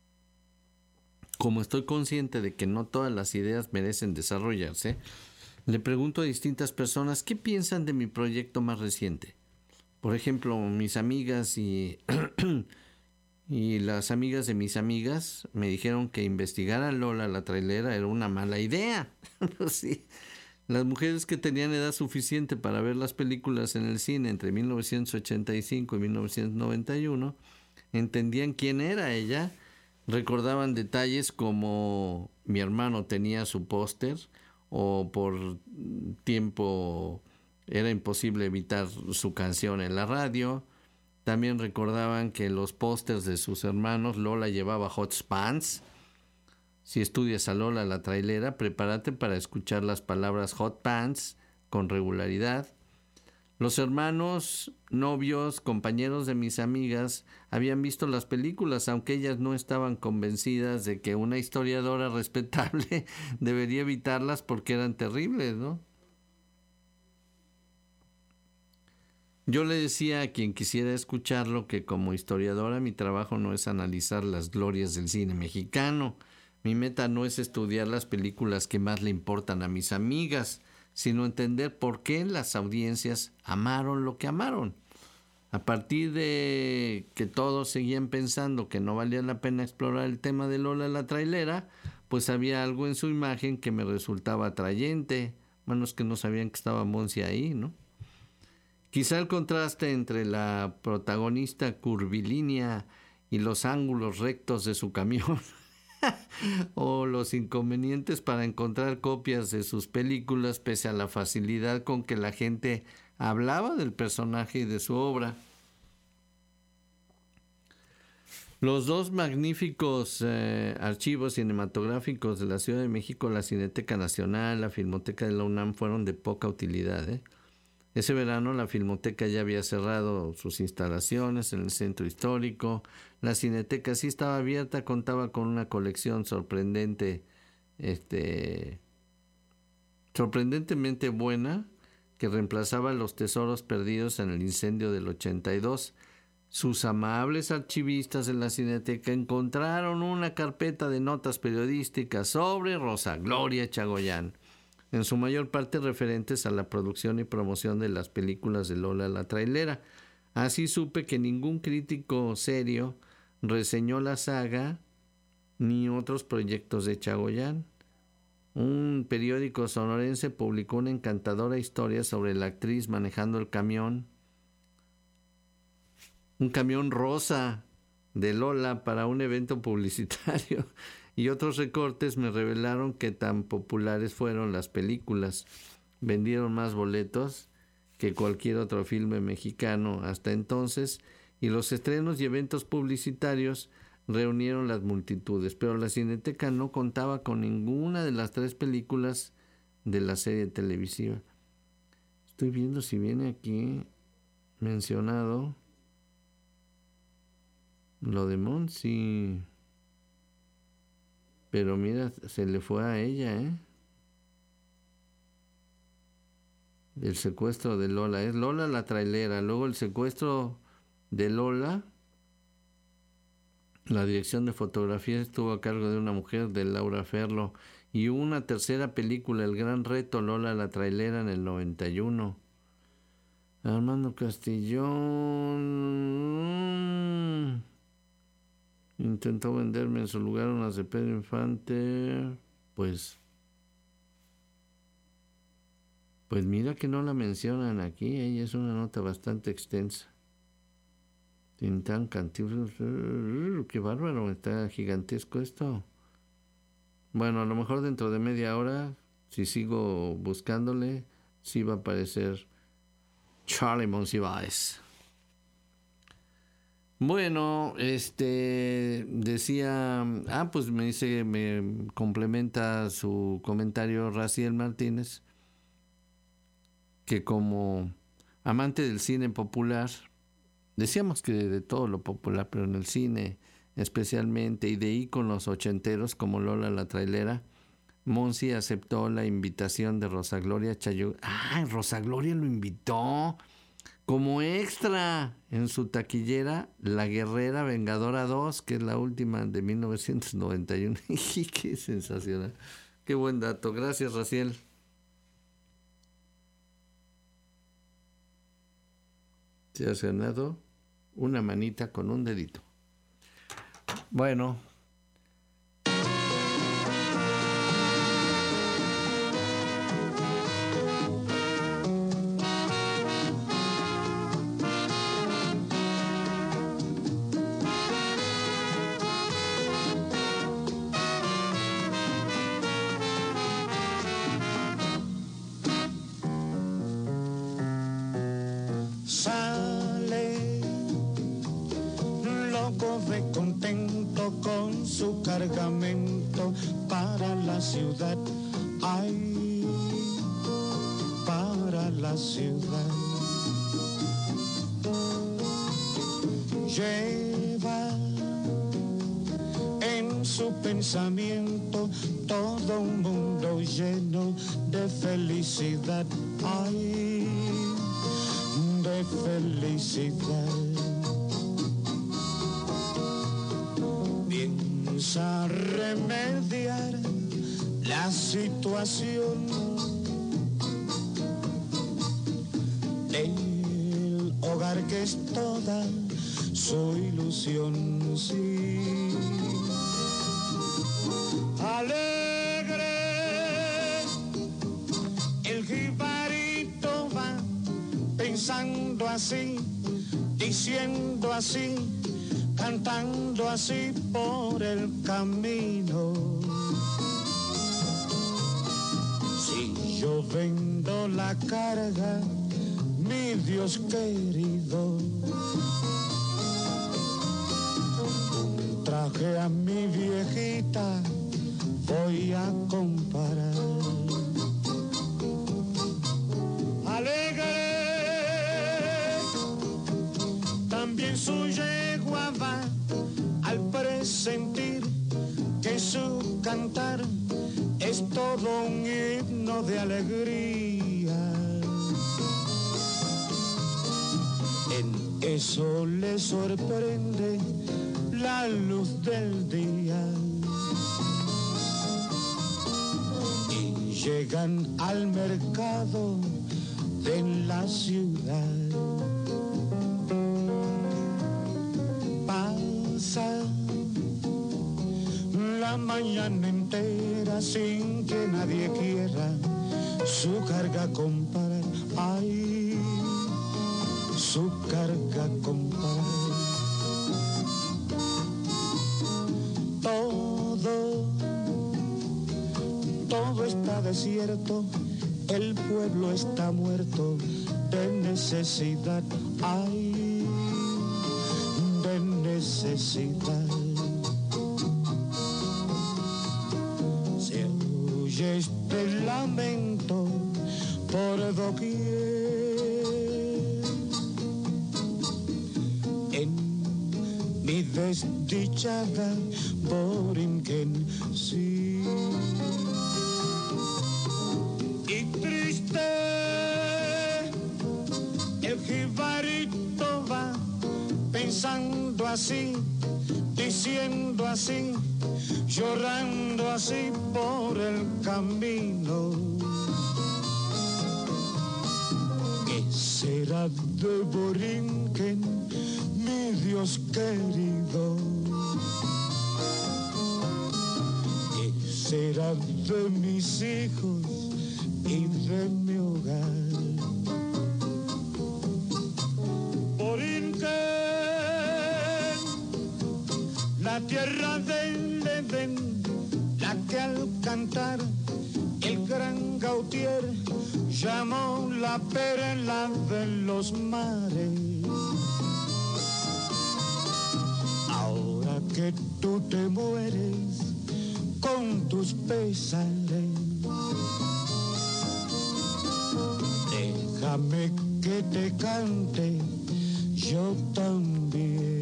Como estoy consciente de que no todas las ideas merecen desarrollarse, le pregunto a distintas personas qué piensan de mi proyecto más reciente. Por ejemplo, mis amigas y, y las amigas de mis amigas me dijeron que investigar a Lola la Trailera era una mala idea. Sí. Las mujeres que tenían edad suficiente para ver las películas en el cine entre mil novecientos ochenta y cinco y mil novecientos noventa y uno entendían quién era ella, recordaban detalles como mi hermano tenía su póster o por tiempo era imposible evitar su canción en la radio. También recordaban que los pósters de sus hermanos, Lola llevaba hot pants. Si estudias a Lola la Trailera, prepárate para escuchar las palabras hot pants con regularidad. Los hermanos, novios, compañeros de mis amigas habían visto las películas, aunque ellas no estaban convencidas de que una historiadora respetable debería evitarlas porque eran terribles, ¿no? Yo le decía a quien quisiera escucharlo que como historiadora mi trabajo no es analizar las glorias del cine mexicano. Mi meta no es estudiar las películas que más le importan a mis amigas, sino entender por qué las audiencias amaron lo que amaron. A partir de que todos seguían pensando que no valía la pena explorar el tema de Lola la Trailera, pues había algo en su imagen que me resultaba atrayente, menos que no sabían que estaba Monsi ahí, ¿no? Quizá el contraste entre la protagonista curvilínea y los ángulos rectos de su camión o los inconvenientes para encontrar copias de sus películas pese a la facilidad con que la gente hablaba del personaje y de su obra. Los dos magníficos eh, archivos cinematográficos de la Ciudad de México, la Cineteca Nacional, la Filmoteca de la UNAM, fueron de poca utilidad, ¿eh? Ese verano la Filmoteca ya había cerrado sus instalaciones en el centro histórico. La Cineteca sí estaba abierta, contaba con una colección sorprendente, este, sorprendentemente buena, que reemplazaba los tesoros perdidos en el incendio del ochenta y dos. Sus amables archivistas en la Cineteca encontraron una carpeta de notas periodísticas sobre Rosa Gloria Chagoyán, en su mayor parte referentes a la producción y promoción de las películas de Lola la Trailera. Así supe que ningún crítico serio reseñó la saga ni otros proyectos de Chagoyán. Un periódico sonorense publicó una encantadora historia sobre la actriz manejando el camión, un camión rosa de Lola para un evento publicitario. Y otros recortes me revelaron que tan populares fueron las películas. Vendieron más boletos que cualquier otro filme mexicano hasta entonces, y los estrenos y eventos publicitarios reunieron las multitudes, pero la Cineteca no contaba con ninguna de las tres películas de la serie televisiva. Estoy viendo si viene aquí mencionado lo de Monsi, pero mira, se le fue a ella, ¿eh? El secuestro de Lola, es Lola la trailera, luego el secuestro de Lola. La dirección de fotografía estuvo a cargo de una mujer, de Laura Ferlo, y hubo una tercera película, El Gran Reto, Lola la trailera, en el noventa y uno. Armando Castillón intentó venderme en su lugar unas de Pedro Infante. Pues pues mira que no la mencionan aquí, ella es una nota bastante extensa. Tintán, Cantinflas, qué bárbaro, está gigantesco esto. Bueno, a lo mejor dentro de media hora, si sigo buscándole, sí va a aparecer Charlie Monsiváis. Bueno, este decía, ah, pues me dice, me complementa su comentario Raciel Martínez, que como amante del cine popular, decíamos que de todo lo popular, pero en el cine especialmente, y de íconos ochenteros como Lola la trailera, Monsi aceptó la invitación de Rosa Gloria Chayo. Ah, Rosa Gloria lo invitó como extra en su taquillera La Guerrera Vengadora dos, que es la última de mil novecientos noventa y uno. Qué sensacional, qué buen dato. Gracias, Raciel. Te has ganado una manita con un dedito. Bueno. Cargamento para la ciudad, ay, para la ciudad. Lleva en su pensamiento todo un mundo lleno de felicidad, ay, de felicidad. A remediar la situación del hogar que es toda su ilusión, sí. Alegre el jibarito va pensando así, diciendo así, cantando así por el camino. Si yo vendo la carga, mi Dios querido, un traje a mi viejita voy a comparar. Alegre también su yegua va al presentir que su cantar es todo un himno de alegría. En eso le sorprende la luz del día y llegan al mercado de la ciudad. La mañana entera sin que nadie quiera su carga comparar, ay, su carga comparar. Todo está desierto, el pueblo está muerto de necesidad, ay, de necesidad. Se oye este lamento por doquier, en mi desdichada Borinquen, sí. Y triste el jibarito va pensando así, diciendo así, llorando así por el camino. ¿Qué será de Borinquen, mi Dios querido? ¿Qué será de mis hijos y de mi hogar? Borinquen, la tierra del Edén, la que al cantar el gran Gautier llamó la perla de los mares. Ahora que tú te mueres con tus pesares, déjame que te cante yo también.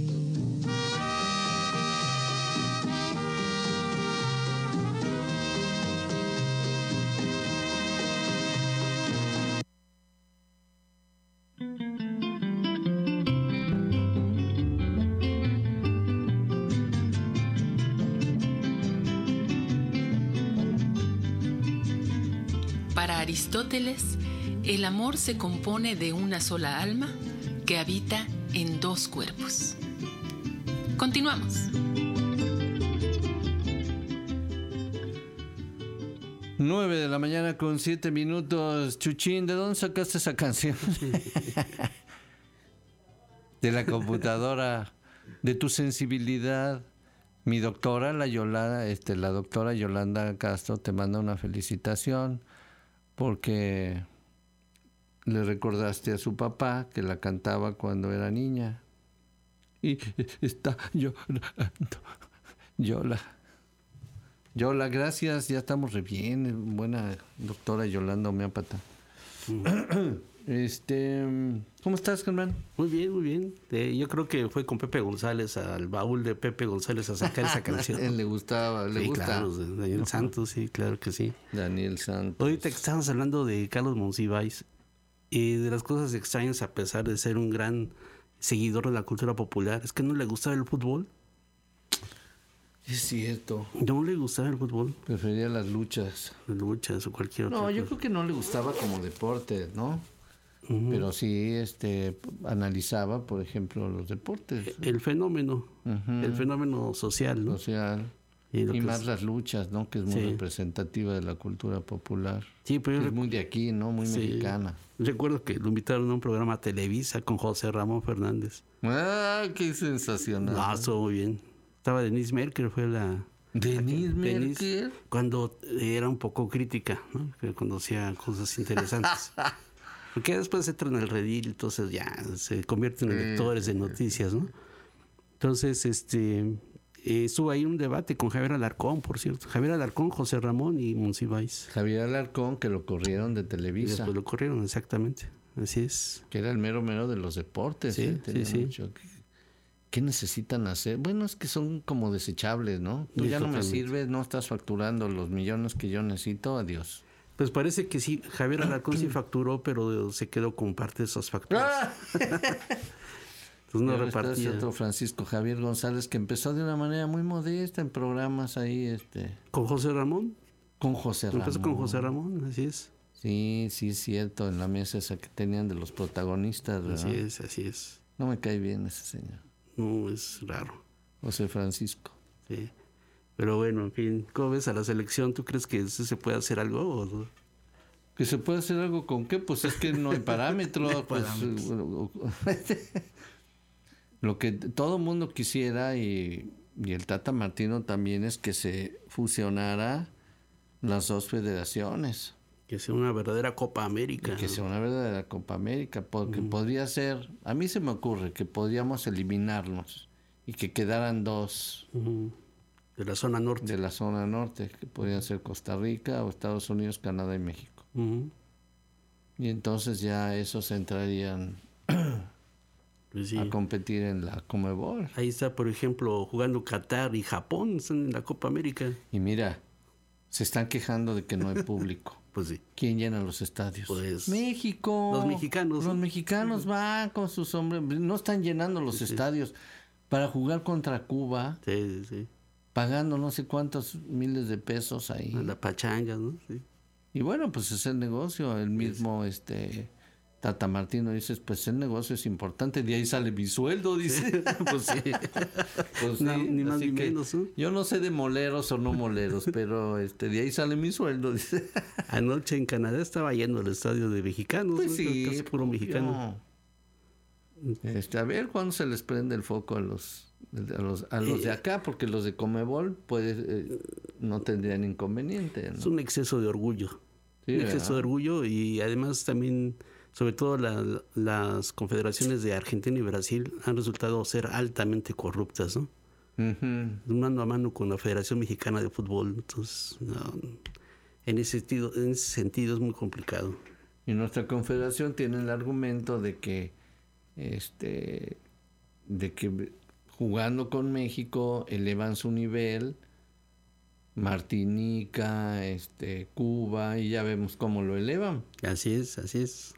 Para Aristóteles, el amor se compone de una sola alma que habita en dos cuerpos. Continuamos. Nueve de la mañana con siete minutos. Chuchín, ¿de dónde sacaste esa canción? De la computadora, de tu sensibilidad. Mi doctora, la Yolanda, este, la doctora Yolanda Castro, te manda una felicitación porque le recordaste a su papá que la cantaba cuando era niña. Y está llorando. Yola. Yola, gracias, ya estamos re bien. Buena doctora Yolanda, homeópata. Este, ¿cómo estás, Germán? Muy bien, muy bien. Eh, yo creo que fue con Pepe González, al baúl de Pepe González a sacar esa canción. Él le gustaba, le sí, gusta. Claro, Daniel uh-huh. Santos, sí, claro que sí. Daniel Santos. Ahorita que estamos hablando de Carlos Monsiváis y de las cosas extrañas, a pesar de ser un gran seguidor de la cultura popular, es que no le gustaba el fútbol. Es cierto. No le gustaba el fútbol. Prefería las luchas. Las luchas o cualquier otra No, cosa. yo creo que no le gustaba como deporte, ¿no? Uh-huh. Pero sí este analizaba, por ejemplo, los deportes. El fenómeno, uh-huh. el fenómeno social, ¿no? Social. Y, y más es... las luchas, ¿no? Que es muy sí. representativa de la cultura popular. Sí, pero es rec... muy de aquí, ¿no? Muy sí. mexicana. Recuerdo que lo invitaron a un programa a Televisa con José Ramón Fernández. ¡Ah, qué sensacional! No, estuvo muy bien. Estaba Denise Merker, fue la... ¿Denise Merker? Cuando era un poco crítica, ¿no? Que conocía cosas interesantes. Porque después entran en el redil, entonces ya se convierten en lectores de noticias, ¿no? Entonces, este... Eh, estuvo ahí un debate con Javier Alarcón, por cierto. Javier Alarcón, José Ramón y Monsiváis. Javier Alarcón, que lo corrieron de Televisa. Y después lo corrieron, exactamente. Así es. Que era el mero mero de los deportes. Sí, ¿eh? sí, sí. Mucho. ¿Qué necesitan hacer? Bueno, es que son como desechables, ¿no? Tú sí, ya totalmente. No me sirves, no estás facturando los millones que yo necesito, adiós. Pues parece que sí, Javier Alarcón sí facturó, pero se quedó con parte de esas facturas. Pues no repartía. Otro Francisco Javier González que empezó de una manera muy modesta en programas ahí, este. ¿Con José Ramón? Con José Ramón. Empezó con José Ramón, así es. Sí, sí, es cierto, en la mesa esa que tenían de los protagonistas, ¿verdad? Así es, así es. No me cae bien ese señor. No, es raro. José Francisco. Sí. Pero bueno, en fin, ¿cómo ves a la selección? ¿Tú crees que se puede hacer algo o no? ¿Que se puede hacer algo con qué? Pues es que no hay parámetros. No hay pues, parámetros. Lo que todo mundo quisiera y, y el Tata Martino también es que se fusionara las dos federaciones. Que sea una verdadera Copa América. Y que sea una verdadera Copa América, porque uh-huh. podría ser, a mí se me ocurre que podríamos eliminarnos y que quedaran dos. Uh-huh. De la zona norte. De la zona norte, que podrían ser Costa Rica o Estados Unidos, Canadá y México. Uh-huh. Y entonces ya esos entrarían pues sí. a competir en la Conmebol. Ahí está, por ejemplo, jugando Qatar y Japón, están en la Copa América. Y mira, se están quejando de que no hay público. Pues sí. ¿Quién llena los estadios? Pues México. Los mexicanos. Los mexicanos uh-huh. van con sus hombres. No están llenando los sí, estadios. Sí. Para jugar contra Cuba. Sí, sí, sí. Pagando no sé cuántos miles de pesos ahí. A la pachanga, ¿no? Sí. Y bueno, pues es el negocio. El mismo sí. este Tata Martino dice, pues el negocio es importante. De ahí sale mi sueldo, dice. Sí. Pues sí. Pues no, sí. Ni más Así ni que menos, ¿no? Yo no sé de moleros o no moleros, pero este de ahí sale mi sueldo, dice. Anoche en Canadá estaba yendo al estadio de mexicanos. Pues ¿no? sí. Casi puro mexicano. Este, a ver cuándo se les prende el foco a los a los, a los de acá, porque los de Conmebol pues, eh, no tendrían inconveniente, ¿no? Es un exceso de orgullo. Sí, un exceso de orgullo y además también, sobre todo la, las confederaciones de Argentina y Brasil han resultado ser altamente corruptas, ¿no? Uh-huh. Mano a mano con la Federación Mexicana de Fútbol. Entonces, no, en, ese sentido, en ese sentido es muy complicado. Y nuestra confederación tiene el argumento de que este de que jugando con México elevan su nivel, Martinica, este, Cuba, y ya vemos cómo lo elevan. Así es, así es.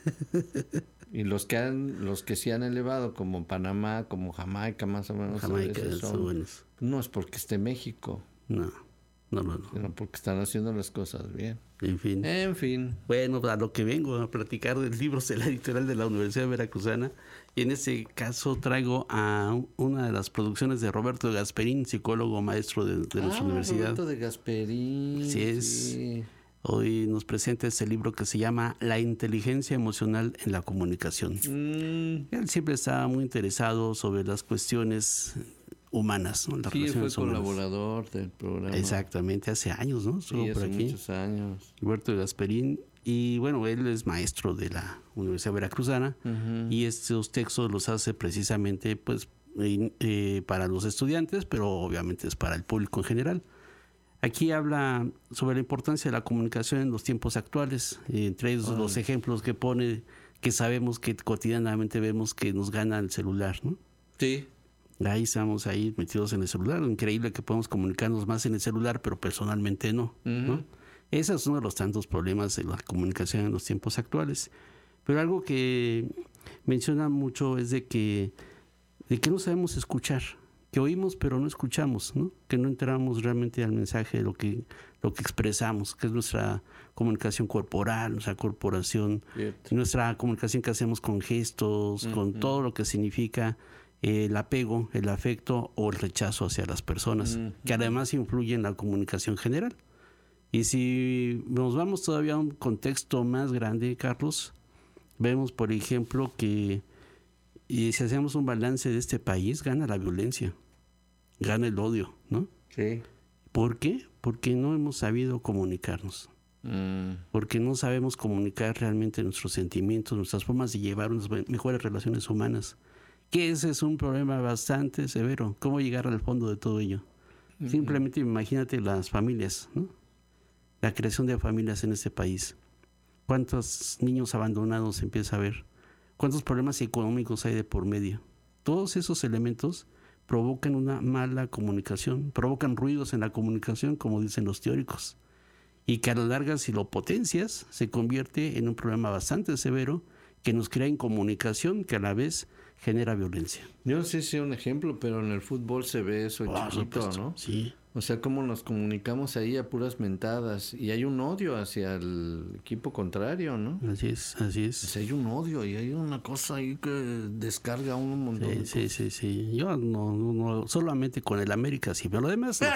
Y los que han, los que sí han elevado, como Panamá, como Jamaica, más o menos, Jamaica, son, son buenos. No es porque esté México. No, no, no, no. Sino porque están haciendo las cosas bien. En fin. En fin. Bueno, a lo que vengo a platicar del libro de la editorial de la Universidad Veracruzana. Y en este caso traigo a una de las producciones de Roberto de Gasperín, psicólogo maestro de, de nuestra ah, universidad. Roberto de Gasperín. Así es. Sí. Hoy nos presenta este libro que se llama La inteligencia emocional en la comunicación. Mm. Él siempre estaba muy interesado sobre las cuestiones humanas, ¿no? Las sí, fue humanas. Colaborador del programa. Exactamente, hace años, ¿no? Estuvo sí, hace por aquí. muchos años. Roberto de Gasperín. Y bueno, él es maestro de la Universidad Veracruzana uh-huh. y estos textos los hace precisamente pues eh, eh, para los estudiantes, pero obviamente es para el público en general. Aquí habla sobre la importancia de la comunicación en los tiempos actuales, eh, entre esos uh-huh. los ejemplos que pone, que sabemos que cotidianamente vemos que nos gana el celular, ¿no? Sí. Ahí estamos ahí metidos en el celular, increíble que podemos comunicarnos más en el celular, pero personalmente no, uh-huh. ¿no? Ese es uno de los tantos problemas de la comunicación en los tiempos actuales. Pero algo que menciona mucho es de que, de que no sabemos escuchar, que oímos pero no escuchamos, ¿no? Que no entramos realmente al mensaje de lo que, lo que expresamos, que es nuestra comunicación corporal, nuestra corporación, Cierto. nuestra comunicación que hacemos con gestos, uh-huh. con todo lo que significa el apego, el afecto o el rechazo hacia las personas, uh-huh. que además influye en la comunicación general. Y si nos vamos todavía a un contexto más grande, Carlos, vemos, por ejemplo, que y si hacemos un balance de este país, gana la violencia, gana el odio, ¿no? Sí. ¿Por qué? Porque no hemos sabido comunicarnos. Mm. Porque no sabemos comunicar realmente nuestros sentimientos, nuestras formas de llevar unas mejores relaciones humanas. Que ese es un problema bastante severo. ¿Cómo llegar al fondo de todo ello? Mm. Simplemente imagínate las familias, ¿no? La creación de familias en este país. ¿Cuántos niños abandonados se empieza a ver? ¿Cuántos problemas económicos hay de por medio? Todos esos elementos provocan una mala comunicación, provocan ruidos en la comunicación, como dicen los teóricos. Y que a la larga, si lo potencias, se convierte en un problema bastante severo que nos crea incomunicación, que a la vez genera violencia. Yo no sé si es un ejemplo, pero en el fútbol se ve eso oh, chiquito, ¿no? Sí. O sea, cómo nos comunicamos ahí a puras mentadas. Y hay un odio hacia el equipo contrario, ¿no? Así es, así es. O sea, hay un odio y hay una cosa ahí que descarga un montón. Sí, de sí, cosas. sí, sí. Yo no, no, no, solamente con el América, sí, pero lo demás no.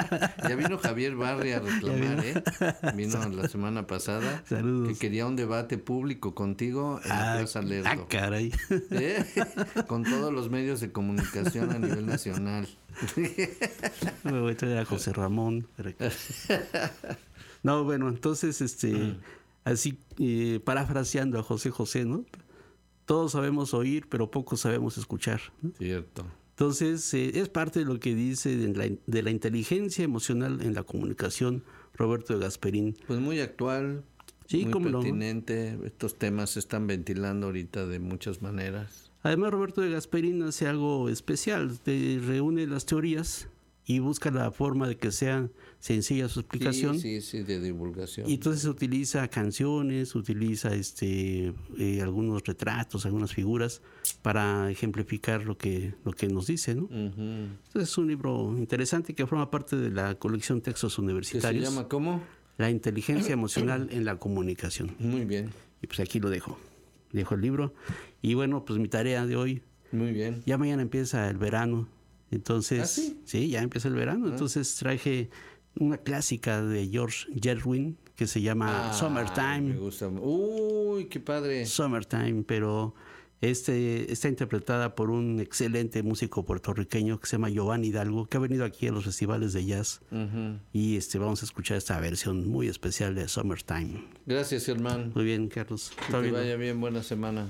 Ya vino Javier Barri a reclamar, ¿eh? Vino la semana pasada. Saludos. Que quería un debate público contigo en ah, la Plaza Lerdo. Ah, caray. ¿Eh? Con todos los medios de comunicación a nivel nacional. Me voy a traer a José Ramón. No, bueno, entonces, este, mm. así, eh, parafraseando a José José, ¿no? Todos sabemos oír, pero pocos sabemos escuchar, ¿no? Cierto. Entonces, eh, es parte de lo que dice de la, de la inteligencia emocional en la comunicación Roberto de Gasperín. Pues muy actual, sí, muy ¿cómo pertinente. No? Estos temas se están ventilando ahorita de muchas maneras. Además, Roberto de Gasperín hace algo especial, te reúne las teorías y busca la forma de que sea sencilla su explicación. Sí, sí, sí, de divulgación. Y entonces utiliza canciones, utiliza este eh, algunos retratos, algunas figuras para ejemplificar lo que lo que nos dice, ¿no? Uh-huh. Entonces es un libro interesante que forma parte de la colección Textos Universitarios. ¿Qué se llama cómo? La inteligencia emocional en la comunicación. Muy bien. Y pues aquí lo dejo. Dejo el libro. Y bueno, pues mi tarea de hoy. Muy bien. Ya mañana empieza el verano. Entonces, ¿Ah, sí? sí, ya empieza el verano. Ah. Entonces traje una clásica de George Gershwin que se llama ah, Summertime. Me gusta. Uy, qué padre. Summertime, pero este está interpretada por un excelente músico puertorriqueño que se llama Giovanni Hidalgo, que ha venido aquí a los festivales de jazz. Uh-huh. Y este vamos a escuchar esta versión muy especial de Summertime. Gracias, hermano. Muy bien, Carlos. Que te vaya bien, buena semana.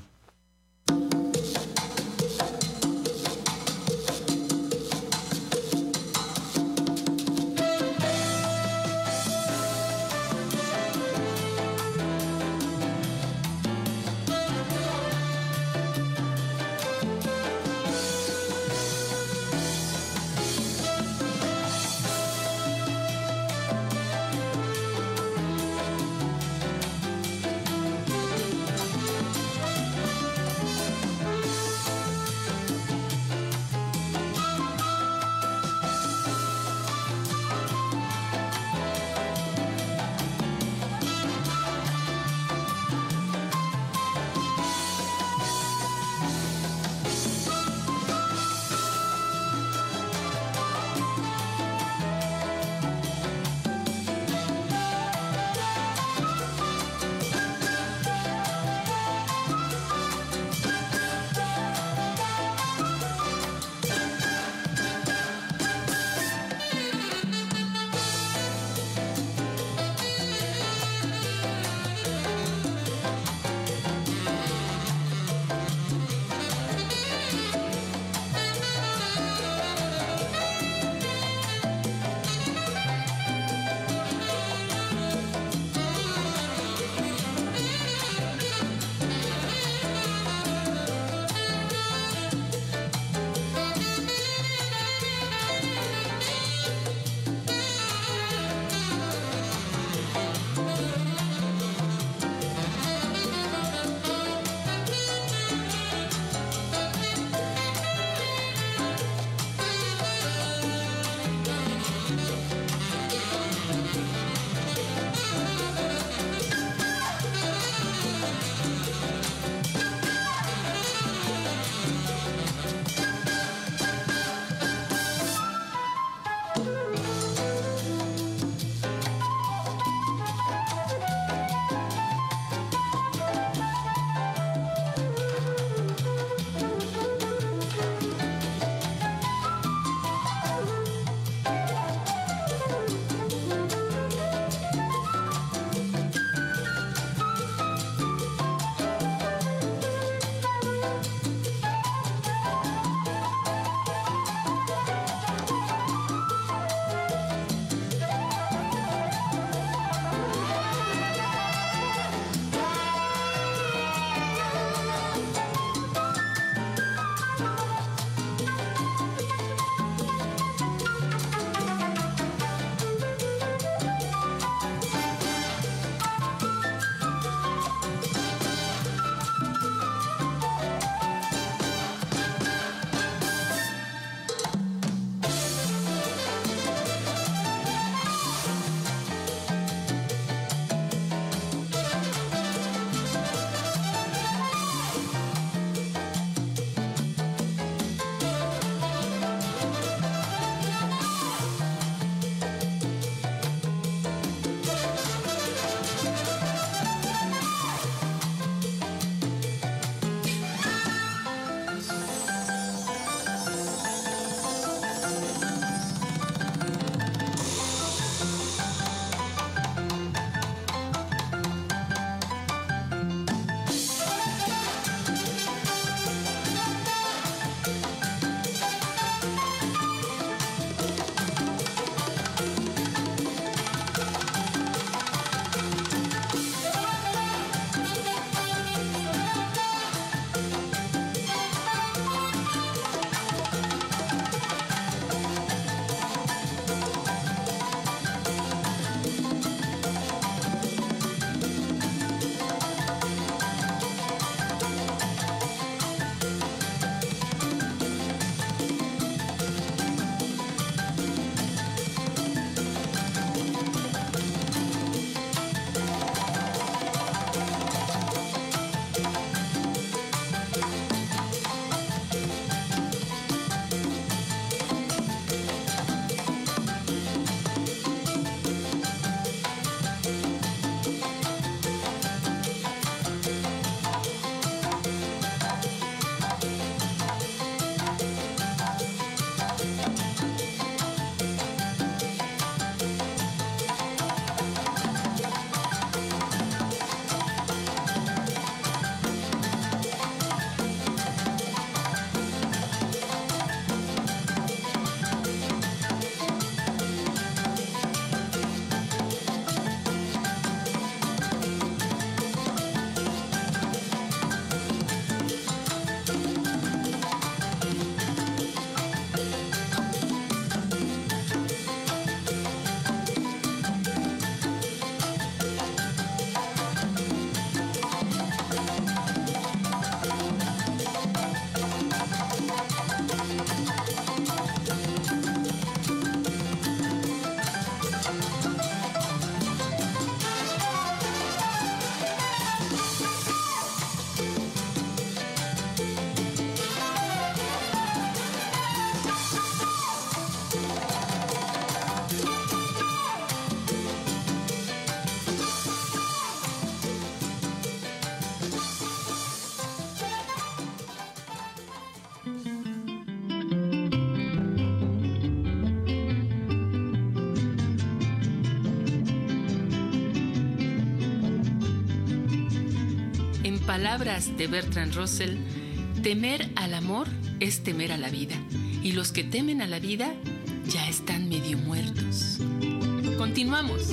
En palabras de Bertrand Russell, temer al amor es temer a la vida, y los que temen a la vida ya están medio muertos. Continuamos.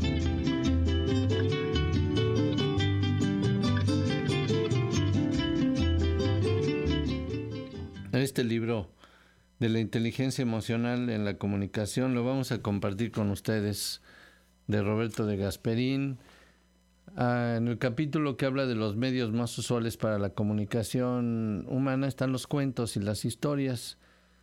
Este libro de la inteligencia emocional en la comunicación lo vamos a compartir con ustedes, de Roberto de Gasperín. Ah, en el capítulo que habla de los medios más usuales para la comunicación humana están los cuentos y las historias.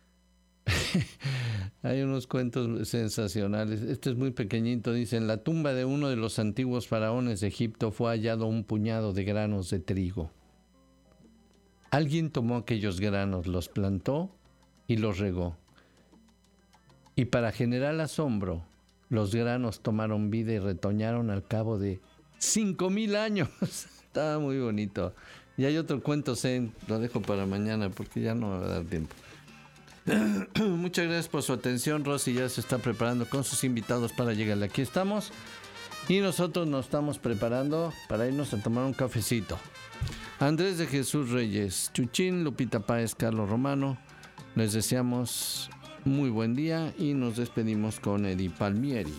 Hay unos cuentos sensacionales. Este es muy pequeñito. Dice: en la tumba de uno de los antiguos faraones de Egipto fue hallado un puñado de granos de trigo. Alguien tomó aquellos granos, los plantó y los regó. Y para generar asombro, los granos tomaron vida y retoñaron al cabo de cinco mil años. Estaba muy bonito. Y hay otro cuento zen, lo dejo para mañana porque ya no me va a dar tiempo. Muchas gracias por su atención. Rosy ya se está preparando con sus invitados para llegarle. Aquí estamos y nosotros nos estamos preparando para irnos a tomar un cafecito. Andrés de Jesús Reyes, Chuchín, Lupita Páez, Carlos Romano, les deseamos muy buen día y nos despedimos con Eddie Palmieri.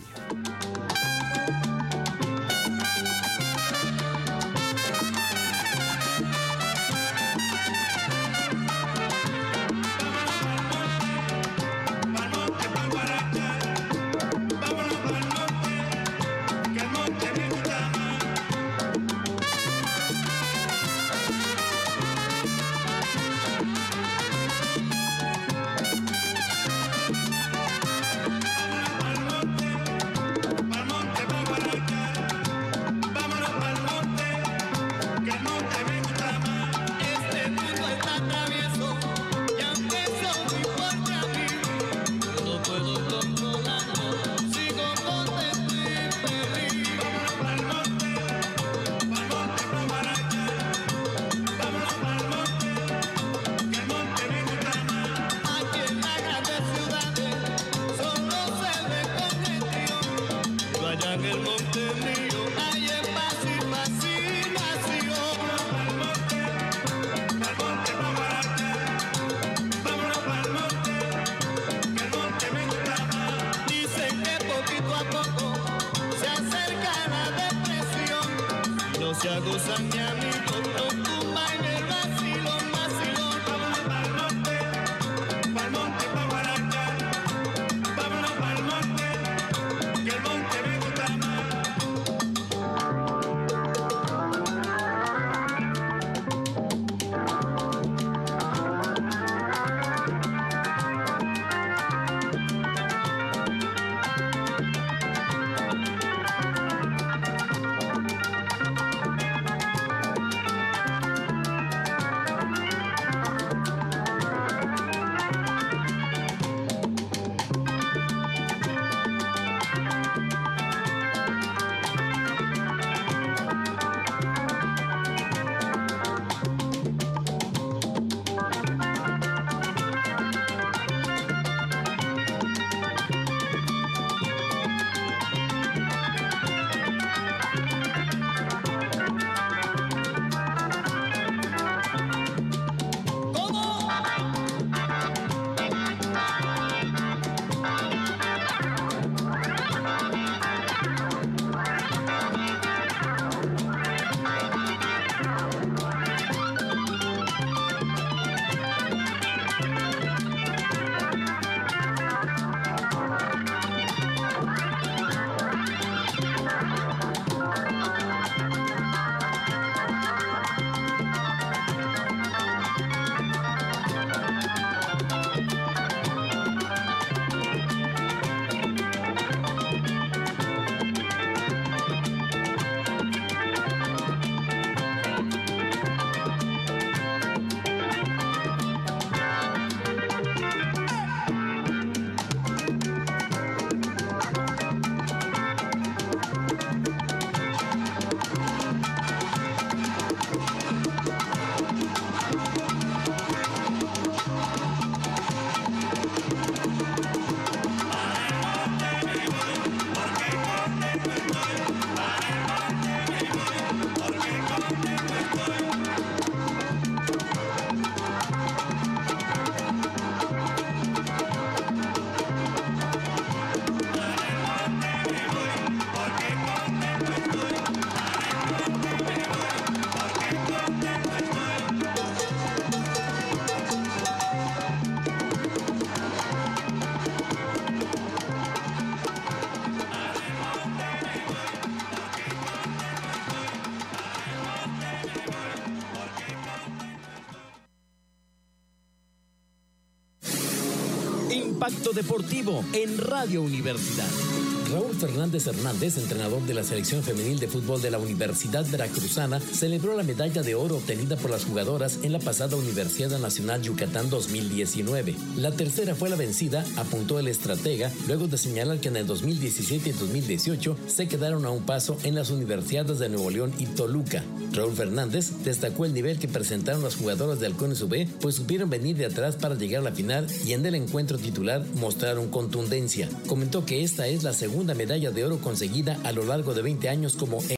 Impacto Deportivo en Radio Universidad. Raúl Fernández Hernández, entrenador de la selección femenil de fútbol de la Universidad Veracruzana, celebró la medalla de oro obtenida por las jugadoras en la pasada Universidad Nacional Yucatán dos mil diecinueve. La tercera fue la vencida, apuntó el estratega, luego de señalar que en el dos mil diecisiete y dos mil dieciocho se quedaron a un paso en las universidades de Nuevo León y Toluca. Raúl Fernández destacó el nivel que presentaron las jugadoras de Halcones U V, pues supieron venir de atrás para llegar a la final y en el encuentro titular mostraron contundencia. Comentó que esta es la segunda medalla de oro conseguida a lo largo de veinte años como